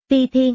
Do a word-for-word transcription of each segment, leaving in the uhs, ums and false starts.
Ti Thiên.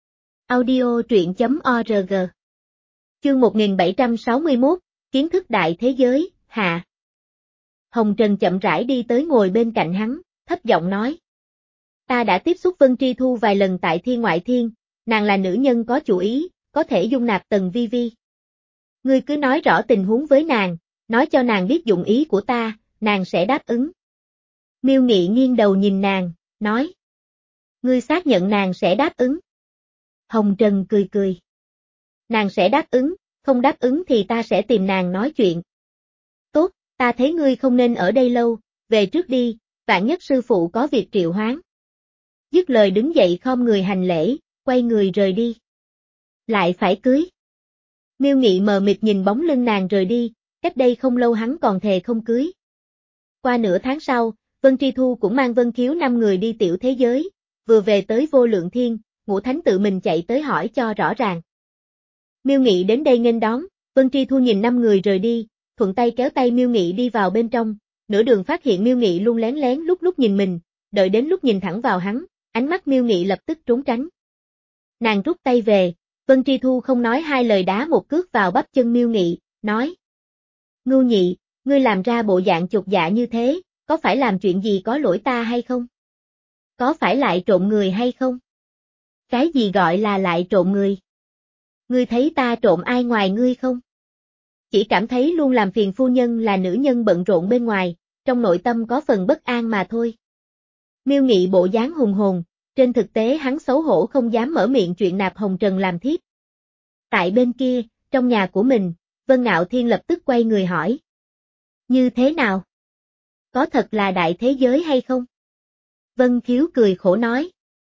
Audio truyện chấm org. Chương một nghìn bảy trăm sáu mươi mốt, Kiến thức đại thế giới, hạ. Hồng Trần chậm rãi đi tới ngồi bên cạnh hắn, thấp giọng nói. Ta đã tiếp xúc Vân Tri Thu vài lần tại Thiên Ngoại Thiên, nàng là nữ nhân có chủ ý, có thể dung nạp Tần Vi Vi. Ngươi cứ nói rõ tình huống với nàng, nói cho nàng biết dụng ý của ta, nàng sẽ đáp ứng. Miêu Nghị nghiêng đầu nhìn nàng, nói. Ngươi xác nhận nàng sẽ đáp ứng. Hồng Trần cười cười. Nàng sẽ đáp ứng, không đáp ứng thì ta sẽ tìm nàng nói chuyện. Tốt, ta thấy ngươi không nên ở đây lâu, về trước đi, vạn nhất sư phụ có việc triệu hoán. Dứt lời đứng dậy khom người hành lễ, quay người rời đi. Lại phải cưới. Miêu Nghị mờ mịt nhìn bóng lưng nàng rời đi, cách đây không lâu hắn còn thề không cưới. Qua nửa tháng sau, Vân Tri Thu cũng mang Vân Khiếu năm người đi tiểu thế giới, vừa về tới Vô Lượng Thiên, Ngũ Thánh tự mình chạy tới hỏi cho rõ ràng. Miêu Nghị đến đây nghênh đón, Vân Tri Thu nhìn năm người rời đi, thuận tay kéo tay Miêu Nghị đi vào bên trong, nửa đường phát hiện Miêu Nghị luôn lén lén lúc lúc nhìn mình, đợi đến lúc nhìn thẳng vào hắn, ánh mắt Miêu Nghị lập tức trốn tránh. Nàng rút tay về, Vân Tri Thu không nói hai lời đá một cước vào bắp chân Miêu Nghị, nói. Ngưu Nhị, ngươi làm ra bộ dạng chột dạ như thế, có phải làm chuyện gì có lỗi ta hay không? Có phải lại trộm người hay không? Cái gì gọi là lại trộm người? Ngươi thấy ta trộm ai ngoài ngươi không? Chỉ cảm thấy luôn làm phiền phu nhân là nữ nhân bận rộn bên ngoài, trong nội tâm có phần bất an mà thôi. Miêu Nghị bộ dáng hùng hồn, trên thực tế hắn xấu hổ không dám mở miệng chuyện nạp Hồng Trần làm thiếp. Tại bên kia, trong nhà của mình, Vân Ngạo Thiên lập tức quay người hỏi. Như thế nào? Có thật là đại thế giới hay không? Vân Khiếu cười khổ nói.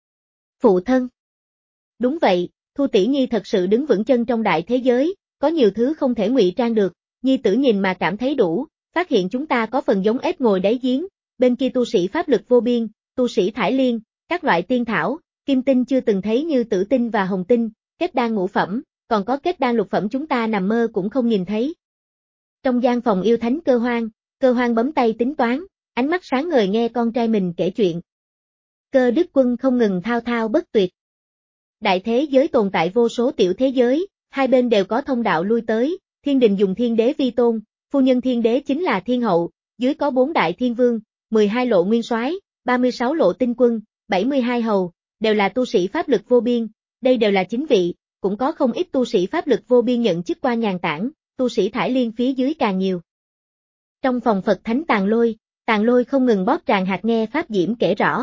Phụ thân. Đúng vậy, Thu tỷ nhi thật sự đứng vững chân trong đại thế giới, có nhiều thứ không thể ngụy trang được, nhi tử nhìn mà cảm thấy đủ, phát hiện chúng ta có phần giống ếch ngồi đáy giếng, bên kia tu sĩ pháp lực vô biên, tu sĩ thải liên, các loại tiên thảo, kim tinh chưa từng thấy như tử tinh và hồng tinh, kết đan ngũ phẩm, còn có kết đan lục phẩm chúng ta nằm mơ cũng không nhìn thấy. Trong gian phòng yêu thánh Cơ Hoang, Cơ Hoang bấm tay tính toán, ánh mắt sáng ngời nghe con trai mình kể chuyện. Cơ Đức Quân không ngừng thao thao bất tuyệt. Đại thế giới tồn tại vô số tiểu thế giới, hai bên đều có thông đạo lui tới, thiên đình dùng thiên đế vi tôn, phu nhân thiên đế chính là thiên hậu, dưới có bốn đại thiên vương, mười hai lộ nguyên soái, ba mươi sáu lộ tinh quân, bảy mươi hai hầu, đều là tu sĩ pháp lực vô biên, đây đều là chính vị, cũng có không ít tu sĩ pháp lực vô biên nhận chức quan nhàn tản, tu sĩ thải liên phía dưới càng nhiều. Trong phòng Phật Thánh Tàng Lôi, Tàng Lôi không ngừng bóp tràng hạt nghe Pháp Diễm kể rõ.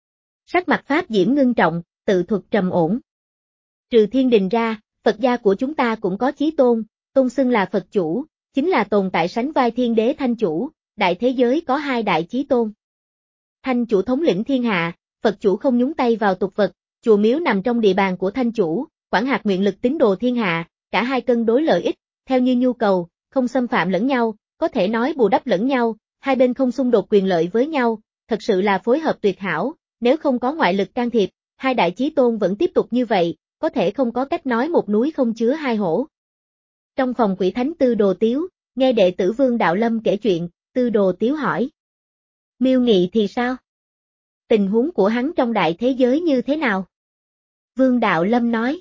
Sắc mặt Pháp Diễm ngưng trọng, tự thuật trầm ổn. Trừ thiên đình ra, Phật gia của chúng ta cũng có chí tôn, tôn xưng là Phật chủ, chính là tồn tại sánh vai thiên đế thanh chủ, đại thế giới có hai đại chí tôn. Thanh chủ thống lĩnh thiên hạ, Phật chủ không nhúng tay vào tục vật, chùa miếu nằm trong địa bàn của thanh chủ, quản hạt nguyện lực tín đồ thiên hạ, cả hai cân đối lợi ích, theo như nhu cầu, không xâm phạm lẫn nhau, có thể nói bù đắp lẫn nhau, hai bên không xung đột quyền lợi với nhau, thật sự là phối hợp tuyệt hảo, nếu không có ngoại lực can thiệp, hai đại chí tôn vẫn tiếp tục như vậy, có thể không có cách nói một núi không chứa hai hổ. Trong phòng Quỷ Thánh Tư Đồ Tiếu, nghe đệ tử Vương Đạo Lâm kể chuyện, Tư Đồ Tiếu hỏi. Miêu Nghị thì sao? Tình huống của hắn trong đại thế giới như thế nào? Vương Đạo Lâm nói.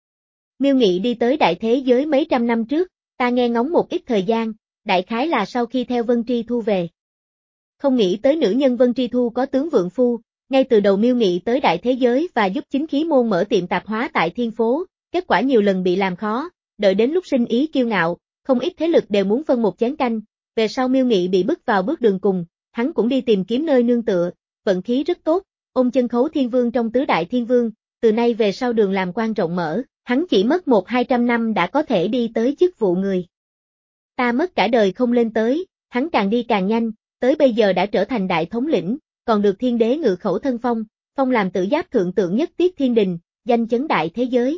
Miêu Nghị đi tới đại thế giới mấy trăm năm trước, ta nghe ngóng một ít thời gian, đại khái là sau khi theo Vân Tri Thu về. Không nghĩ tới nữ nhân Vân Tri Thu có tướng vượng phu, ngay từ đầu Miêu Nghị tới đại thế giới và giúp chính khí môn mở tiệm tạp hóa tại thiên phố, kết quả nhiều lần bị làm khó, đợi đến lúc sinh ý kiêu ngạo, không ít thế lực đều muốn phân một chén canh, về sau Miêu Nghị bị bức vào bước đường cùng, hắn cũng đi tìm kiếm nơi nương tựa, vận khí rất tốt, ôm chân khấu thiên vương trong tứ đại thiên vương, từ nay về sau đường làm quan rộng mở, hắn chỉ mất một hai trăm năm đã có thể đi tới chức vụ người. Ta mất cả đời không lên tới, hắn càng đi càng nhanh, tới bây giờ đã trở thành đại thống lĩnh, còn được thiên đế ngự khẩu thân phong, phong làm tử giáp thượng tượng nhất tiết thiên đình, danh chấn đại thế giới.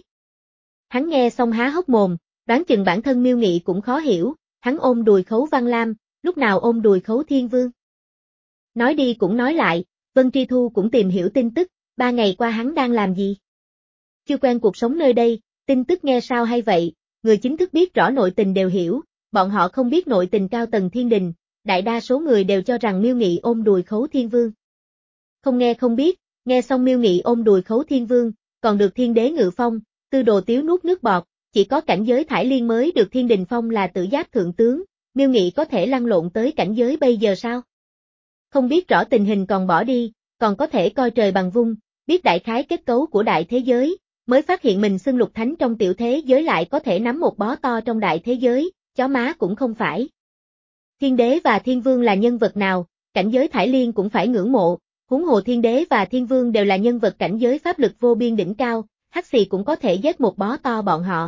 Hắn nghe xong há hốc mồm, đoán chừng bản thân Miêu Nghị cũng khó hiểu, hắn ôm đùi khấu Văn Lam, lúc nào ôm đùi khấu thiên vương. Nói đi cũng nói lại, Vân Tri Thu cũng tìm hiểu tin tức, ba ngày qua hắn đang làm gì. Chưa quen cuộc sống nơi đây, tin tức nghe sao hay vậy, người chính thức biết rõ nội tình đều hiểu, bọn họ không biết nội tình cao tầng thiên đình, đại đa số người đều cho rằng Miêu Nghị ôm đùi khấu thiên vương. Không nghe không biết, nghe xong Miêu Nghị ôm đùi khấu thiên vương, còn được thiên đế ngự phong, Tư Đồ Tiếu nuốt nước bọt, chỉ có cảnh giới Thải Liên mới được thiên đình phong là tử giáp thượng tướng, Miêu Nghị có thể lăn lộn tới cảnh giới bây giờ sao? Không biết rõ tình hình còn bỏ đi, còn có thể coi trời bằng vung, biết đại khái kết cấu của đại thế giới, mới phát hiện mình xưng lục thánh trong tiểu thế giới lại có thể nắm một bó to trong đại thế giới, chó má cũng không phải. Thiên đế và thiên vương là nhân vật nào, cảnh giới Thải Liên cũng phải ngưỡng mộ, huống hồ thiên đế và thiên vương đều là nhân vật cảnh giới pháp lực vô biên đỉnh cao, hắc xì cũng có thể giết một bó to bọn họ.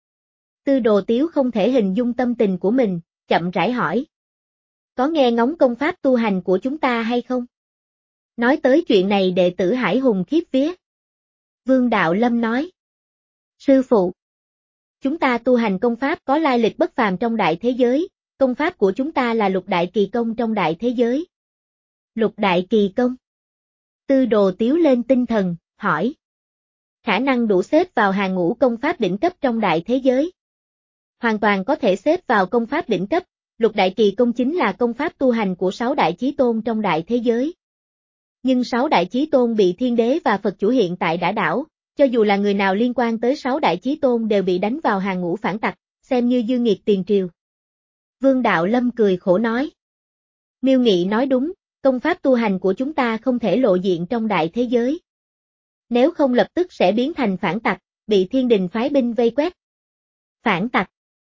Tư Đồ Tiếu không thể hình dung tâm tình của mình, chậm rãi hỏi. Có nghe ngóng công pháp tu hành của chúng ta hay không? Nói tới chuyện này đệ tử Hải Hùng khiếp vía. Vương Đạo Lâm nói. Sư phụ. Chúng ta tu hành công pháp có lai lịch bất phàm trong đại thế giới, công pháp của chúng ta là lục đại kỳ công trong đại thế giới. Lục đại kỳ công. Tư Đồ Tiếu lên tinh thần, hỏi. Khả năng đủ xếp vào hàng ngũ công pháp đỉnh cấp trong đại thế giới. Hoàn toàn có thể xếp vào công pháp đỉnh cấp, lục đại kỳ công chính là công pháp tu hành của sáu đại chí tôn trong đại thế giới. Nhưng sáu đại chí tôn bị thiên đế và Phật chủ hiện tại đã đảo, cho dù là người nào liên quan tới sáu đại chí tôn đều bị đánh vào hàng ngũ phản tặc, xem như dư nghiệt tiền triều. Vương Đạo Lâm cười khổ nói. Miêu Nghị nói đúng, công pháp tu hành của chúng ta không thể lộ diện trong đại thế giới. Nếu không lập tức sẽ biến thành phản tặc, bị thiên đình phái binh vây quét. Phản tặc.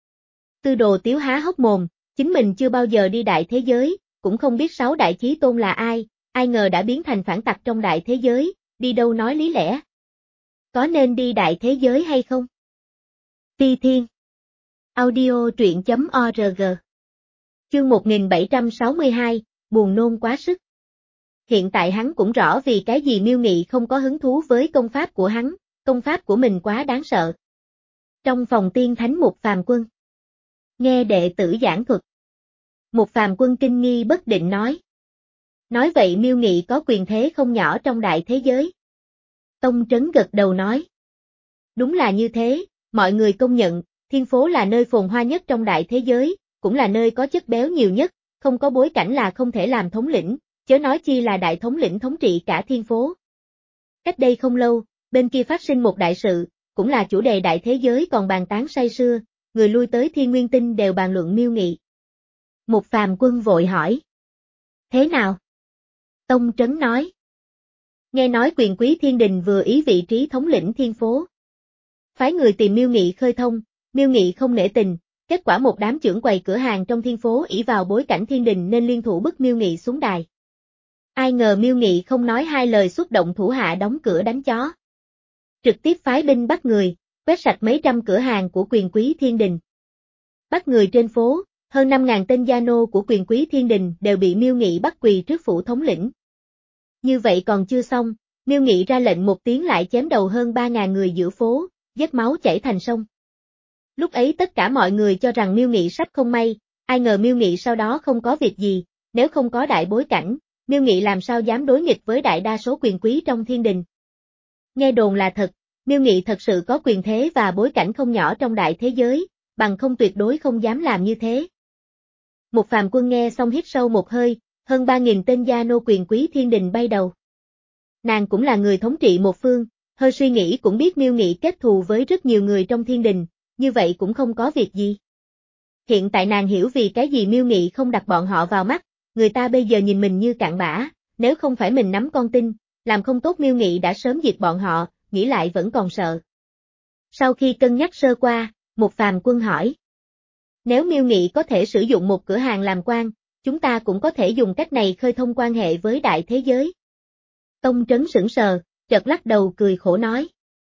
Tư Đồ Tiếu há hốc mồm, chính mình chưa bao giờ đi đại thế giới, cũng không biết sáu đại chí tôn là ai, ai ngờ đã biến thành phản tặc trong đại thế giới, đi đâu nói lý lẽ. Có nên đi đại thế giới hay không? Phi Thiên. Audio truyện chấm org. Chương một nghìn bảy trăm sáu mươi hai, buồn nôn quá sức. Hiện tại hắn cũng rõ vì cái gì Miêu Nghị không có hứng thú với công pháp của hắn, công pháp của mình quá đáng sợ. Trong phòng tiên thánh Mục Phàm Quân. Nghe đệ tử giảng thuật. Mục Phàm Quân kinh nghi bất định nói. Nói vậy Miêu Nghị có quyền thế không nhỏ trong đại thế giới. Tông Trấn gật đầu nói. Đúng là như thế, mọi người công nhận, Thiên Phố là nơi phồn hoa nhất trong đại thế giới, cũng là nơi có chất béo nhiều nhất, không có bối cảnh là không thể làm thống lĩnh, chớ nói chi là đại thống lĩnh thống trị cả Thiên Phố. Cách đây không lâu, bên kia phát sinh một đại sự, cũng là chủ đề đại thế giới còn bàn tán say sưa, người lui tới Thiên Nguyên Tinh đều bàn luận Miêu Nghị. Mục Phàm Quân vội hỏi. Thế nào? Tông Trấn nói. Nghe nói quyền quý thiên đình vừa ý vị trí thống lĩnh Thiên Phố. Phái người tìm Miêu Nghị khơi thông, Miêu Nghị không nể tình, kết quả một đám trưởng quầy cửa hàng trong Thiên Phố ỷ vào bối cảnh thiên đình nên liên thủ bức Miêu Nghị xuống đài. Ai ngờ Miêu Nghị không nói hai lời xuất động thủ hạ đóng cửa đánh chó. Trực tiếp phái binh bắt người, quét sạch mấy trăm cửa hàng của quyền quý thiên đình. Bắt người trên phố, hơn năm ngàn tên gia nô của quyền quý thiên đình đều bị Miêu Nghị bắt quỳ trước phủ thống lĩnh. Như vậy còn chưa xong, Miêu Nghị ra lệnh một tiếng lại chém đầu hơn ba ngàn người giữa phố, vết máu chảy thành sông. Lúc ấy tất cả mọi người cho rằng Miêu Nghị sắp không may, ai ngờ Miêu Nghị sau đó không có việc gì, nếu không có đại bối cảnh, Miêu Nghị làm sao dám đối nghịch với đại đa số quyền quý trong thiên đình. Nghe đồn là thật, Miêu Nghị thật sự có quyền thế và bối cảnh không nhỏ trong đại thế giới, bằng không tuyệt đối không dám làm như thế. Mục Phàm Quân nghe xong hít sâu một hơi, hơn ba nghìn tên gia nô quyền quý thiên đình bay đầu. Nàng cũng là người thống trị một phương, hơi suy nghĩ cũng biết Miêu Nghị kết thù với rất nhiều người trong thiên đình, như vậy cũng không có việc gì. Hiện tại nàng hiểu vì cái gì Miêu Nghị không đặt bọn họ vào mắt, người ta bây giờ nhìn mình như cặn bã, nếu không phải mình nắm con tin, làm không tốt Miêu Nghị đã sớm diệt bọn họ, nghĩ lại vẫn còn sợ. Sau khi cân nhắc sơ qua, Mục Phàm Quân hỏi. Nếu Miêu Nghị có thể sử dụng một cửa hàng làm quan, chúng ta cũng có thể dùng cách này khơi thông quan hệ với đại thế giới. Tông Trấn sững sờ, chợt lắc đầu cười khổ nói.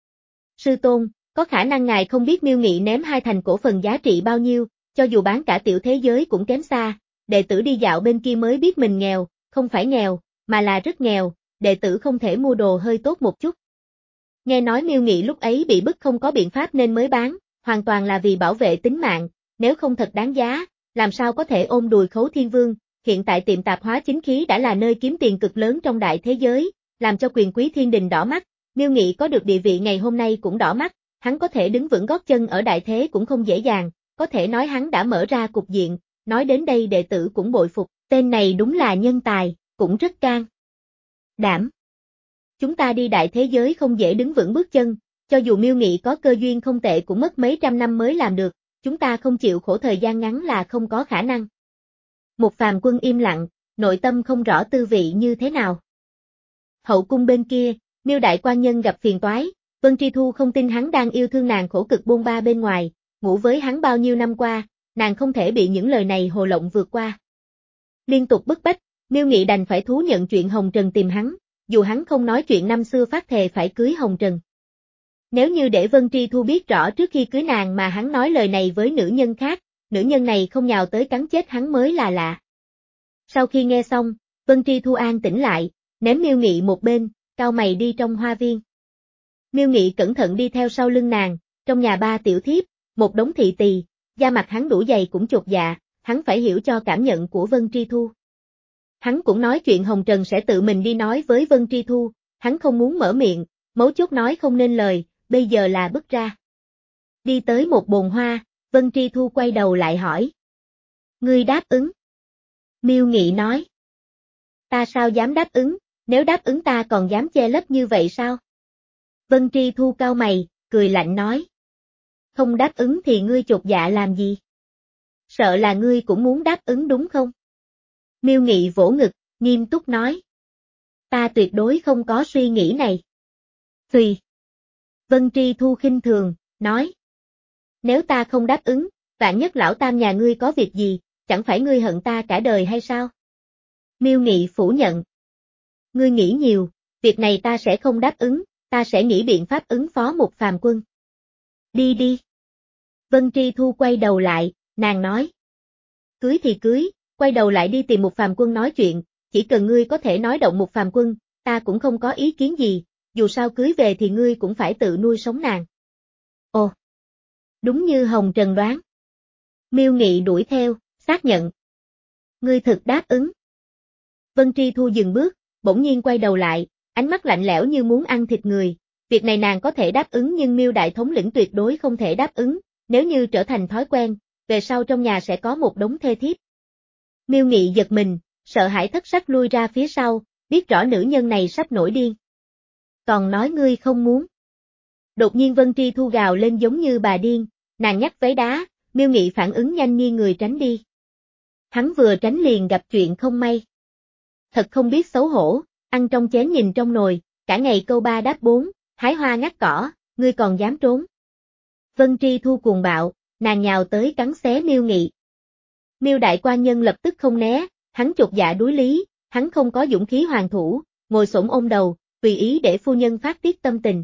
Sư Tôn, có khả năng ngài không biết Miêu Nghị ném hai thành cổ phần giá trị bao nhiêu, cho dù bán cả tiểu thế giới cũng kém xa, đệ tử đi dạo bên kia mới biết mình nghèo, không phải nghèo, mà là rất nghèo, đệ tử không thể mua đồ hơi tốt một chút. Nghe nói Miêu Nghị lúc ấy bị bức không có biện pháp nên mới bán, hoàn toàn là vì bảo vệ tính mạng, nếu không thật đáng giá, làm sao có thể ôm đùi Khấu Thiên Vương, hiện tại tiệm tạp hóa chính khí đã là nơi kiếm tiền cực lớn trong đại thế giới, làm cho quyền quý thiên đình đỏ mắt, Miêu Nghị có được địa vị ngày hôm nay cũng đỏ mắt, hắn có thể đứng vững gót chân ở đại thế cũng không dễ dàng, có thể nói hắn đã mở ra cục diện, nói đến đây đệ tử cũng bội phục, tên này đúng là nhân tài, cũng rất can đảm. Chúng ta đi đại thế giới không dễ đứng vững bước chân, cho dù Miêu Nghị có cơ duyên không tệ cũng mất mấy trăm năm mới làm được, chúng ta không chịu khổ thời gian ngắn là không có khả năng. Một phàm quân im lặng, nội tâm không rõ tư vị như thế nào. Hậu cung bên kia, Miêu đại quan nhân gặp phiền toái, Vân Tri Thu không tin hắn đang yêu thương nàng khổ cực bôn ba bên ngoài, ngủ với hắn bao nhiêu năm qua, nàng không thể bị những lời này hồ lộng vượt qua. Liên tục bức bách, Miêu Nghị đành phải thú nhận chuyện Hồng Trần tìm hắn, dù hắn không nói chuyện năm xưa phát thề phải cưới Hồng Trần. Nếu như để Vân Tri Thu biết rõ trước khi cưới nàng mà hắn nói lời này với nữ nhân khác, nữ nhân này không nhào tới cắn chết hắn mới là lạ. Sau khi nghe xong, Vân Tri Thu an tĩnh lại, ném Miêu Nghị một bên, cau mày đi trong hoa viên. Miêu Nghị cẩn thận đi theo sau lưng nàng, trong nhà ba tiểu thiếp, một đống thị tỳ, da mặt hắn đủ dày cũng chột dạ, hắn phải hiểu cho cảm nhận của Vân Tri Thu. Hắn cũng nói chuyện Hồng Trần sẽ tự mình đi nói với Vân Tri Thu, hắn không muốn mở miệng, mấu chốt nói không nên lời, bây giờ là bứt ra. Đi tới một bồn hoa, Vân Tri Thu quay đầu lại hỏi. Ngươi đáp ứng. Miêu Nghị nói. Ta sao dám đáp ứng, nếu đáp ứng ta còn dám che lấp như vậy sao? Vân Tri Thu cau mày, cười lạnh nói. Không đáp ứng thì ngươi chột dạ làm gì? Sợ là ngươi cũng muốn đáp ứng đúng không? Miêu Nghị vỗ ngực, nghiêm túc nói. Ta tuyệt đối không có suy nghĩ này. Tùy. Vân Tri Thu khinh thường, nói. Nếu ta không đáp ứng, vạn nhất lão tam nhà ngươi có việc gì, chẳng phải ngươi hận ta cả đời hay sao? Miêu Nghị phủ nhận. Ngươi nghĩ nhiều, việc này ta sẽ không đáp ứng, ta sẽ nghĩ biện pháp ứng phó một phàm quân. Đi đi. Vân Tri Thu quay đầu lại, nàng nói. Cưới thì cưới, quay đầu lại đi tìm một phàm quân nói chuyện, chỉ cần ngươi có thể nói động một phàm quân, ta cũng không có ý kiến gì, dù sao cưới về thì ngươi cũng phải tự nuôi sống nàng. Ồ. Đúng như Hồng Trần đoán. Miêu Nghị đuổi theo, xác nhận. Ngươi thực đáp ứng. Vân Tri Thu dừng bước, bỗng nhiên quay đầu lại, ánh mắt lạnh lẽo như muốn ăn thịt người. Việc này nàng có thể đáp ứng nhưng Miêu đại thống lĩnh tuyệt đối không thể đáp ứng, nếu như trở thành thói quen, về sau trong nhà sẽ có một đống thê thiếp. Miêu Nghị giật mình, sợ hãi thất sắc lui ra phía sau, biết rõ nữ nhân này sắp nổi điên. Còn nói ngươi không muốn. Đột nhiên Vân Tri Thu gào lên giống như bà điên, nàng nhắc váy đá, Miêu Nghị phản ứng nhanh nghiêng người tránh đi. Hắn vừa tránh liền gặp chuyện không may. Thật không biết xấu hổ, ăn trong chén nhìn trong nồi, cả ngày câu ba đáp bốn, hái hoa ngắt cỏ, ngươi còn dám trốn. Vân Tri Thu cuồng bạo, nàng nhào tới cắn xé Miêu Nghị. Miêu đại quan nhân lập tức không né, hắn chột dạ đối lý, hắn không có dũng khí hoàn thủ, ngồi xổm ôm đầu, tùy ý để phu nhân phát tiết tâm tình.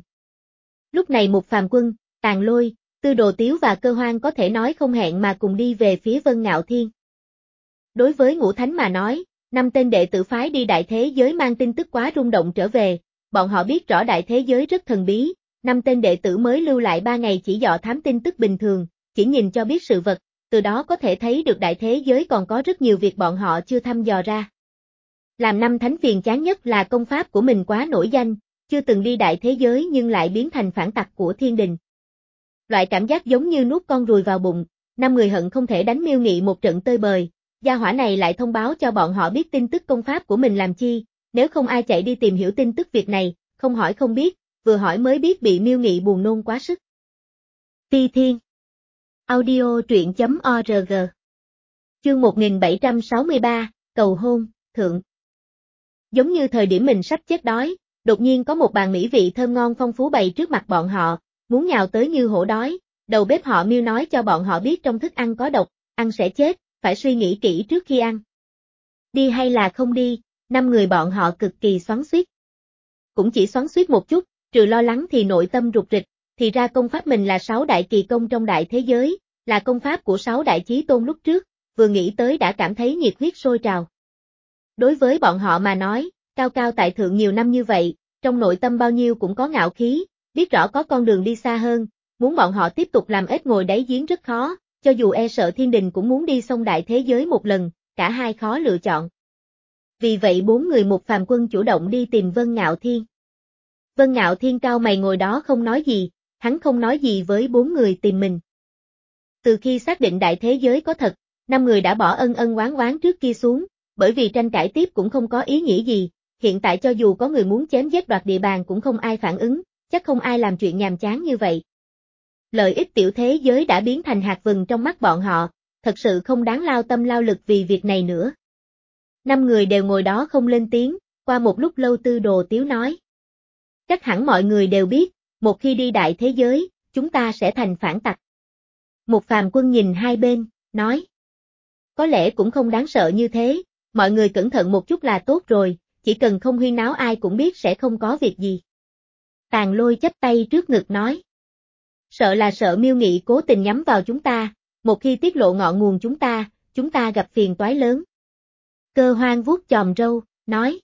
Lúc này một phàm quân, Tàn Lôi, Tư Đồ Tiếu và Cơ Hoan có thể nói không hẹn mà cùng đi về phía Vân Ngạo Thiên. Đối với Ngũ Thánh mà nói, năm tên đệ tử phái đi đại thế giới mang tin tức quá rung động trở về, bọn họ biết rõ đại thế giới rất thần bí, năm tên đệ tử mới lưu lại ba ngày chỉ dò thám tin tức bình thường, chỉ nhìn cho biết sự vật, từ đó có thể thấy được đại thế giới còn có rất nhiều việc bọn họ chưa thăm dò ra. Làm năm thánh phiền chán nhất là công pháp của mình quá nổi danh, chưa từng đi đại thế giới nhưng lại biến thành phản tặc của thiên đình. Loại cảm giác giống như nuốt con ruồi vào bụng, năm người hận không thể đánh Miêu Nghị một trận tơi bời, gia hỏa này lại thông báo cho bọn họ biết tin tức công pháp của mình làm chi, nếu không ai chạy đi tìm hiểu tin tức việc này, không hỏi không biết, vừa hỏi mới biết bị Miêu Nghị buồn nôn quá sức. Phi Thiên Audio truyện chấm org Chương một nghìn bảy trăm sáu mươi ba, cầu hôn, thượng. Giống như thời điểm mình sắp chết đói, đột nhiên có một bàn mỹ vị thơm ngon phong phú bày trước mặt bọn họ, muốn nhào tới như hổ đói, đầu bếp họ Miêu nói cho bọn họ biết trong thức ăn có độc, ăn sẽ chết, phải suy nghĩ kỹ trước khi ăn. Đi hay là không đi, năm người bọn họ cực kỳ xoắn xuýt. Cũng chỉ xoắn xuýt một chút, trừ lo lắng thì nội tâm rụt rịch, thì ra công pháp mình là sáu đại kỳ công trong đại thế giới, là công pháp của sáu đại chí tôn lúc trước, vừa nghĩ tới đã cảm thấy nhiệt huyết sôi trào. Đối với bọn họ mà nói, cao cao tại thượng nhiều năm như vậy, trong nội tâm bao nhiêu cũng có ngạo khí, biết rõ có con đường đi xa hơn, muốn bọn họ tiếp tục làm ếch ngồi đáy giếng rất khó, cho dù e sợ thiên đình cũng muốn đi xông đại thế giới một lần, cả hai khó lựa chọn. Vì vậy bốn người một phàm quân chủ động đi tìm Vân Ngạo Thiên. Vân Ngạo Thiên cao mày ngồi đó không nói gì, hắn không nói gì với bốn người tìm mình. Từ khi xác định đại thế giới có thật, năm người đã bỏ ân ân oán oán trước kia xuống, bởi vì tranh cãi tiếp cũng không có ý nghĩa gì, hiện tại cho dù có người muốn chém giết đoạt địa bàn cũng không ai phản ứng, chắc không ai làm chuyện nhàm chán như vậy. Lợi ích tiểu thế giới đã biến thành hạt vừng trong mắt bọn họ, thật sự không đáng lao tâm lao lực vì việc này nữa. Năm người đều ngồi đó không lên tiếng, qua một lúc lâu Tư Đồ Tiếu nói. Chắc hẳn mọi người đều biết, một khi đi đại thế giới, chúng ta sẽ thành phản tặc. Một Phàm Quân nhìn hai bên, nói. Có lẽ cũng không đáng sợ như thế, mọi người cẩn thận một chút là tốt rồi, chỉ cần không huyên náo ai cũng biết sẽ không có việc gì. Tàn Lôi chắp tay trước ngực nói. Sợ là sợ Miêu Nghị cố tình nhắm vào chúng ta, một khi tiết lộ ngọn nguồn chúng ta, chúng ta gặp phiền toái lớn. Cơ Hoang vuốt chòm râu, nói.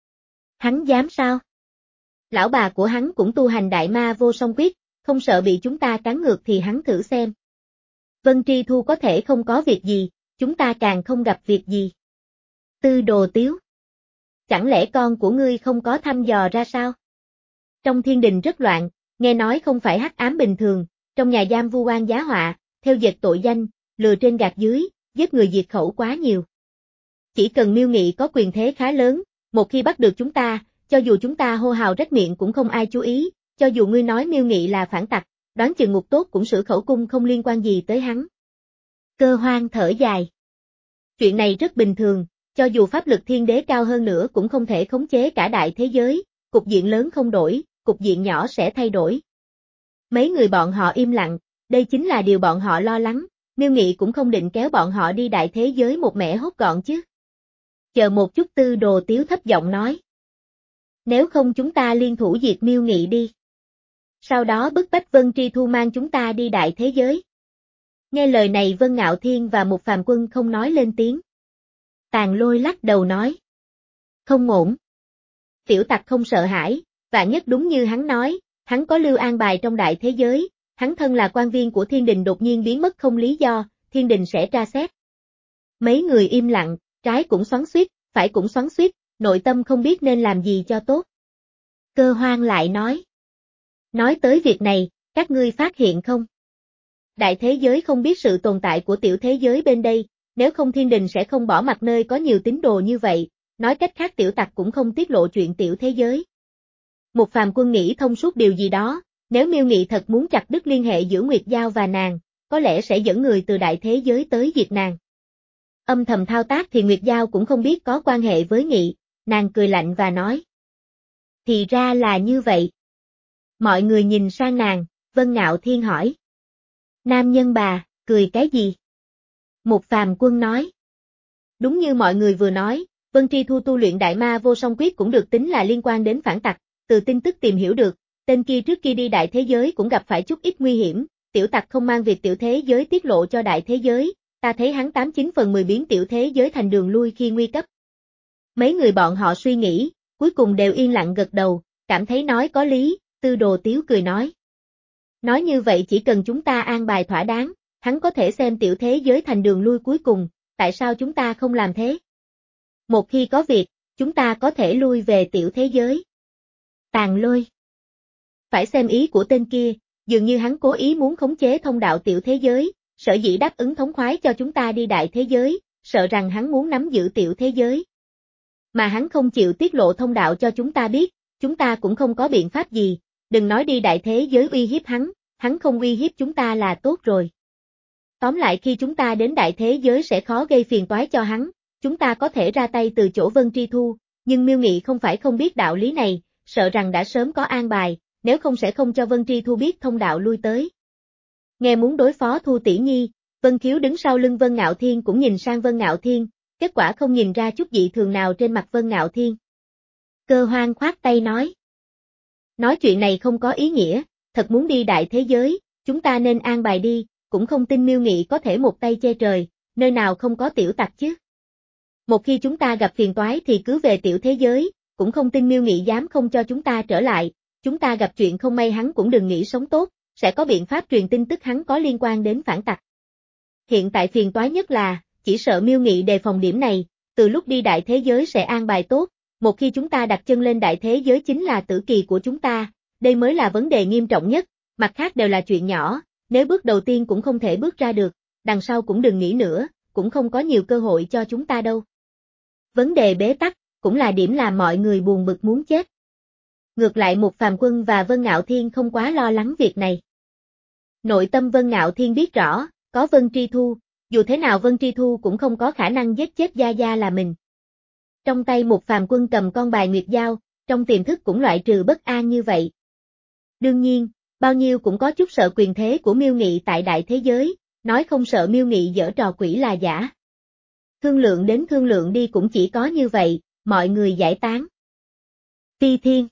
Hắn dám sao? Lão bà của hắn cũng tu hành đại ma vô song quyết, không sợ bị chúng ta cắn ngược thì hắn thử xem. Vân Tri Thu có thể không có việc gì, chúng ta càng không gặp việc gì. Tư Đồ Tiếu. Chẳng lẽ con của ngươi không có thăm dò ra sao? Trong thiên đình rất loạn, nghe nói không phải hắc ám bình thường, trong nhà giam vu oan giá họa, theo dệt tội danh, lừa trên gạt dưới, giết người diệt khẩu quá nhiều. Chỉ cần Miêu Nghị có quyền thế khá lớn, một khi bắt được chúng ta, cho dù chúng ta hô hào rách miệng cũng không ai chú ý, cho dù ngươi nói Miêu Nghị là phản tặc, đoán chừng ngục tốt cũng xử khẩu cung không liên quan gì tới hắn. Cơ Hoang thở dài. Chuyện này rất bình thường, cho dù pháp lực thiên đế cao hơn nữa cũng không thể khống chế cả đại thế giới, cục diện lớn không đổi, cục diện nhỏ sẽ thay đổi. Mấy người bọn họ im lặng, đây chính là điều bọn họ lo lắng, Miêu Nghị cũng không định kéo bọn họ đi đại thế giới một mẻ hốt gọn chứ. Chờ một chút Tư Đồ Tiếu thấp giọng nói. Nếu không chúng ta liên thủ diệt Miêu Nghị đi. Sau đó bức bách Vân Tri Thu mang chúng ta đi đại thế giới. Nghe lời này Vân Ngạo Thiên và một Phàm Quân không nói lên tiếng. Tàn Lôi lắc đầu nói. Không ổn. Tiểu tặc không sợ hãi, vạn nhất đúng như hắn nói, hắn có lưu an bài trong đại thế giới, hắn thân là quan viên của thiên đình đột nhiên biến mất không lý do, thiên đình sẽ tra xét. Mấy người im lặng, trái cũng xoắn xuýt, phải cũng xoắn xuýt, nội tâm không biết nên làm gì cho tốt. Cơ Hoang lại nói. Nói tới việc này, các ngươi phát hiện không? Đại thế giới không biết sự tồn tại của tiểu thế giới bên đây, nếu không thiên đình sẽ không bỏ mặt nơi có nhiều tín đồ như vậy, nói cách khác tiểu tặc cũng không tiết lộ chuyện tiểu thế giới. Một Phàm Quân nghĩ thông suốt điều gì đó, nếu Miêu Nghị thật muốn chặt đứt liên hệ giữa Nguyệt Giao và nàng, có lẽ sẽ dẫn người từ đại thế giới tới diệt nàng. Âm thầm thao tác thì Nguyệt Giao cũng không biết có quan hệ với Nghị, nàng cười lạnh và nói. Thì ra là như vậy. Mọi người nhìn sang nàng, Vân Ngạo Thiên hỏi. Nam nhân bà, cười cái gì? Một Phàm Quân nói. Đúng như mọi người vừa nói, Vân Tri Thu tu luyện đại ma vô song quyết cũng được tính là liên quan đến phản tặc, từ tin tức tìm hiểu được, tên kia trước khi đi đại thế giới cũng gặp phải chút ít nguy hiểm, tiểu tặc không mang việc tiểu thế giới tiết lộ cho đại thế giới, ta thấy hắn tám chín phần mười biến tiểu thế giới thành đường lui khi nguy cấp. Mấy người bọn họ suy nghĩ, cuối cùng đều yên lặng gật đầu, cảm thấy nói có lý, Tư Đồ Tiếu cười nói. Nói như vậy chỉ cần chúng ta an bài thỏa đáng, hắn có thể xem tiểu thế giới thành đường lui cuối cùng, tại sao chúng ta không làm thế? Một khi có việc, chúng ta có thể lui về tiểu thế giới. Tàn Lôi. Phải xem ý của tên kia, dường như hắn cố ý muốn khống chế thông đạo tiểu thế giới, sở dĩ đáp ứng thống khoái cho chúng ta đi đại thế giới, sợ rằng hắn muốn nắm giữ tiểu thế giới. Mà hắn không chịu tiết lộ thông đạo cho chúng ta biết, chúng ta cũng không có biện pháp gì, đừng nói đi đại thế giới uy hiếp hắn, hắn không uy hiếp chúng ta là tốt rồi. Tóm lại khi chúng ta đến đại thế giới sẽ khó gây phiền toái cho hắn, chúng ta có thể ra tay từ chỗ Vân Tri Thu, nhưng Miêu Nghị không phải không biết đạo lý này, sợ rằng đã sớm có an bài, nếu không sẽ không cho Vân Tri Thu biết thông đạo lui tới. Nghe muốn đối phó Thu tỷ nhi, Vân Khiếu đứng sau lưng Vân Ngạo Thiên cũng nhìn sang Vân Ngạo Thiên, kết quả không nhìn ra chút dị thường nào trên mặt Vân Ngạo Thiên. Cơ Hoang khoát tay nói. Nói chuyện này không có ý nghĩa, thật muốn đi đại thế giới, chúng ta nên an bài đi, cũng không tin Miêu Nghị có thể một tay che trời, nơi nào không có tiểu tặc chứ. Một khi chúng ta gặp phiền toái thì cứ về tiểu thế giới, cũng không tin Miêu Nghị dám không cho chúng ta trở lại, chúng ta gặp chuyện không may hắn cũng đừng nghĩ sống tốt, sẽ có biện pháp truyền tin tức hắn có liên quan đến phản tặc. Hiện tại phiền toái nhất là, chỉ sợ Miêu Nghị đề phòng điểm này, từ lúc đi đại thế giới sẽ an bài tốt, một khi chúng ta đặt chân lên đại thế giới chính là tử kỳ của chúng ta, đây mới là vấn đề nghiêm trọng nhất, mặt khác đều là chuyện nhỏ, nếu bước đầu tiên cũng không thể bước ra được, đằng sau cũng đừng nghĩ nữa, cũng không có nhiều cơ hội cho chúng ta đâu. Vấn đề bế tắc, cũng là điểm làm mọi người buồn bực muốn chết. Ngược lại Mục Phàm Quân và Vân Ngạo Thiên không quá lo lắng việc này. Nội tâm Vân Ngạo Thiên biết rõ, có Vân Tri Thu, dù thế nào Vân Tri Thu cũng không có khả năng giết chết Gia Gia là mình. Trong tay Mục Phàm Quân cầm con bài nguyệt dao, trong tiềm thức cũng loại trừ bất an như vậy. Đương nhiên, bao nhiêu cũng có chút sợ quyền thế của Miêu Nghị tại đại thế giới, nói không sợ Miêu Nghị giở trò quỷ là giả. Thương lượng đến thương lượng đi cũng chỉ có như vậy, mọi người giải tán. Phi Thiên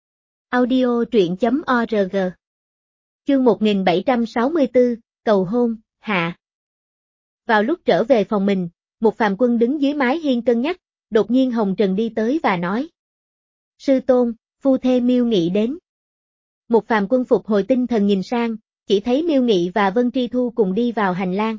Audio truyện chấm org Chương một nghìn bảy trăm sáu mươi tư, cầu hôn, hạ. Vào lúc trở về phòng mình, Mục Phàm Quân đứng dưới mái hiên cân nhắc, đột nhiên Hồng Trần đi tới và nói. Sư tôn, phu thê Miêu Nghị đến. Mục Phàm Quân phục hồi tinh thần nhìn sang, chỉ thấy Miêu Nghị và Vân Tri Thu cùng đi vào hành lang.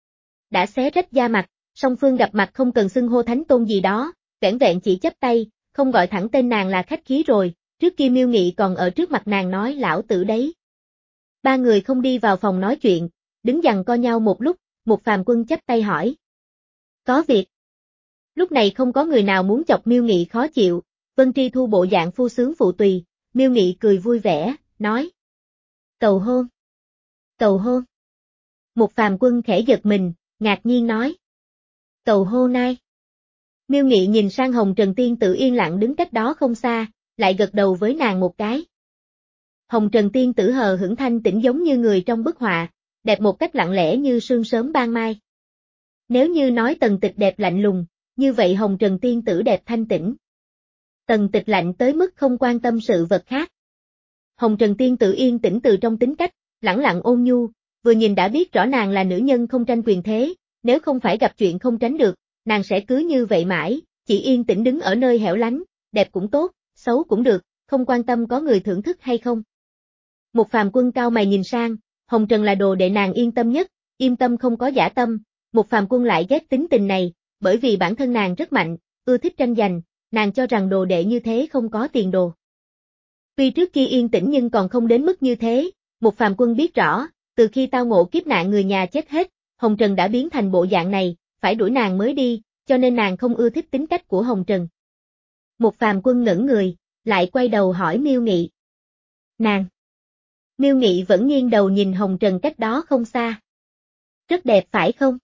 Đã xé rách da mặt, song phương gặp mặt không cần xưng hô thánh tôn gì đó, vẻn vẹn chỉ chắp tay, không gọi thẳng tên nàng là khách khí rồi, trước kia Miêu Nghị còn ở trước mặt nàng nói lão tử đấy. Ba người không đi vào phòng nói chuyện, đứng giằng co nhau một lúc, Mục Phàm Quân chắp tay hỏi. Có việc. Lúc này không có người nào muốn chọc Miêu Nghị khó chịu, Vân Tri Thu bộ dạng phu sướng phụ tùy, Miêu Nghị cười vui vẻ, nói. Cầu hôn. Cầu hôn. Mục Phàm Quân khẽ giật mình, ngạc nhiên nói. Cầu hôn ai? Miêu Nghị nhìn sang Hồng Trần Tiên Tử yên lặng đứng cách đó không xa, lại gật đầu với nàng một cái. Hồng Trần Tiên Tử hờ hững thanh tĩnh giống như người trong bức họa, đẹp một cách lặng lẽ như sương sớm ban mai. Nếu như nói Tần Tịch đẹp lạnh lùng, như vậy Hồng Trần Tiên Tử đẹp thanh tĩnh. Tần Tịch lạnh tới mức không quan tâm sự vật khác. Hồng Trần Tiên Tử yên tĩnh từ trong tính cách, lẳng lặng ôn nhu, vừa nhìn đã biết rõ nàng là nữ nhân không tranh quyền thế, nếu không phải gặp chuyện không tránh được, nàng sẽ cứ như vậy mãi, chỉ yên tĩnh đứng ở nơi hẻo lánh, đẹp cũng tốt, xấu cũng được, không quan tâm có người thưởng thức hay không. Mục Phàm Quân cao mày nhìn sang, Hồng Trần là đồ đệ nàng yên tâm nhất, yên tâm không có giả tâm, Mục Phàm Quân lại ghét tính tình này, bởi vì bản thân nàng rất mạnh, ưa thích tranh giành, nàng cho rằng đồ đệ như thế không có tiền đồ. Tuy trước kia yên tĩnh nhưng còn không đến mức như thế, Mục Phàm Quân biết rõ, từ khi tao ngộ kiếp nạn người nhà chết hết, Hồng Trần đã biến thành bộ dạng này, phải đuổi nàng mới đi, cho nên nàng không ưa thích tính cách của Hồng Trần. Mục Phàm Quân ngẩn người, lại quay đầu hỏi Miêu Nghị. Nàng. Miêu Nghị vẫn nghiêng đầu nhìn Hồng Trần cách đó không xa. Rất đẹp phải không?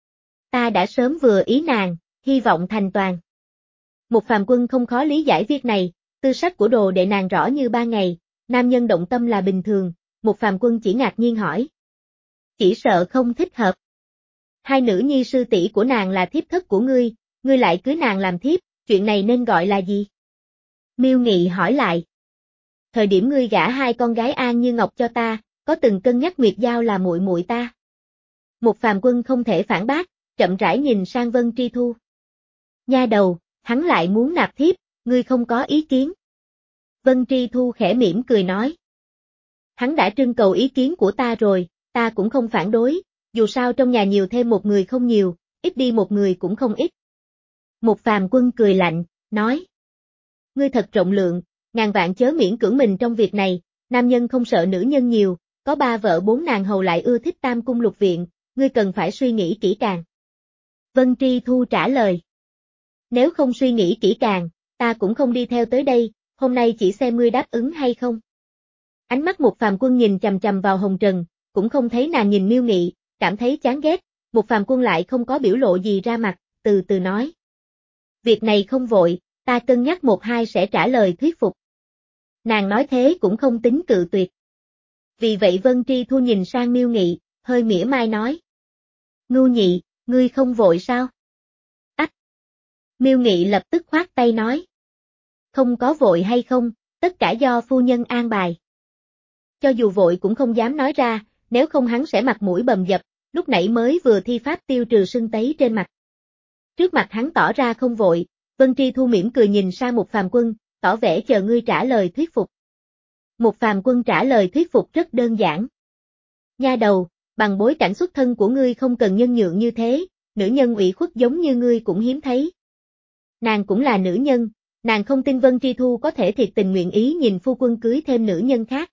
Ta đã sớm vừa ý nàng, hy vọng thành toàn. Mục Phàm Quân không khó lý giải việc này, tư sắc của đồ đệ nàng rõ như ban ngày, nam nhân động tâm là bình thường, Mục Phàm Quân chỉ ngạc nhiên hỏi. Chỉ sợ không thích hợp. Hai nữ nhi sư tỷ của nàng là thiếp thất của ngươi, ngươi lại cưới nàng làm thiếp, chuyện này nên gọi là gì? Miêu Nghị hỏi lại. Thời điểm ngươi gả hai con gái An Như Ngọc cho ta, có từng cân nhắc Nguyệt Giao là muội muội ta? Mục Phàm Quân không thể phản bác, chậm rãi nhìn sang Vân Tri Thu. Nha đầu, hắn lại muốn nạp thiếp, ngươi không có ý kiến. Vân Tri Thu khẽ mỉm cười nói. Hắn đã trưng cầu ý kiến của ta rồi, ta cũng không phản đối, dù sao trong nhà nhiều thêm một người không nhiều, ít đi một người cũng không ít. Mục Phàm Quân cười lạnh, nói. Ngươi thật rộng lượng, ngàn vạn chớ miễn cưỡng mình trong việc này, nam nhân không sợ nữ nhân nhiều, có ba vợ bốn nàng hầu lại ưa thích tam cung lục viện, ngươi cần phải suy nghĩ kỹ càng. Vân Tri Thu trả lời. Nếu không suy nghĩ kỹ càng, ta cũng không đi theo tới đây, hôm nay chỉ xem ngươi đáp ứng hay không. Ánh mắt Mục Phàm Quân nhìn chằm chằm vào Hồng Trần, cũng không thấy nàng nhìn Miêu Nghị, cảm thấy chán ghét, Mục Phàm Quân lại không có biểu lộ gì ra mặt, từ từ nói. Việc này không vội, ta cân nhắc một hai sẽ trả lời thuyết phục. Nàng nói thế cũng không tính cự tuyệt. Vì vậy Vân Tri Thu nhìn sang Miêu Nghị, hơi mỉa mai nói. Ngu nhị, ngươi không vội sao? Ách! Miêu Nghị lập tức khoát tay nói. Không có vội hay không, tất cả do phu nhân an bài. Cho dù vội cũng không dám nói ra, nếu không hắn sẽ mặt mũi bầm dập, lúc nãy mới vừa thi pháp tiêu trừ sưng tấy trên mặt. Trước mặt hắn tỏ ra không vội, Vân Tri Thu mỉm cười nhìn sang Mục Phàm Quân, tỏ vẻ chờ ngươi trả lời thuyết phục. Mục Phàm Quân trả lời thuyết phục rất đơn giản. Nha đầu, bằng bối cảnh xuất thân của ngươi không cần nhân nhượng như thế, nữ nhân ủy khuất giống như ngươi cũng hiếm thấy. Nàng cũng là nữ nhân, nàng không tin Vân Tri Thu có thể thiệt tình nguyện ý nhìn phu quân cưới thêm nữ nhân khác.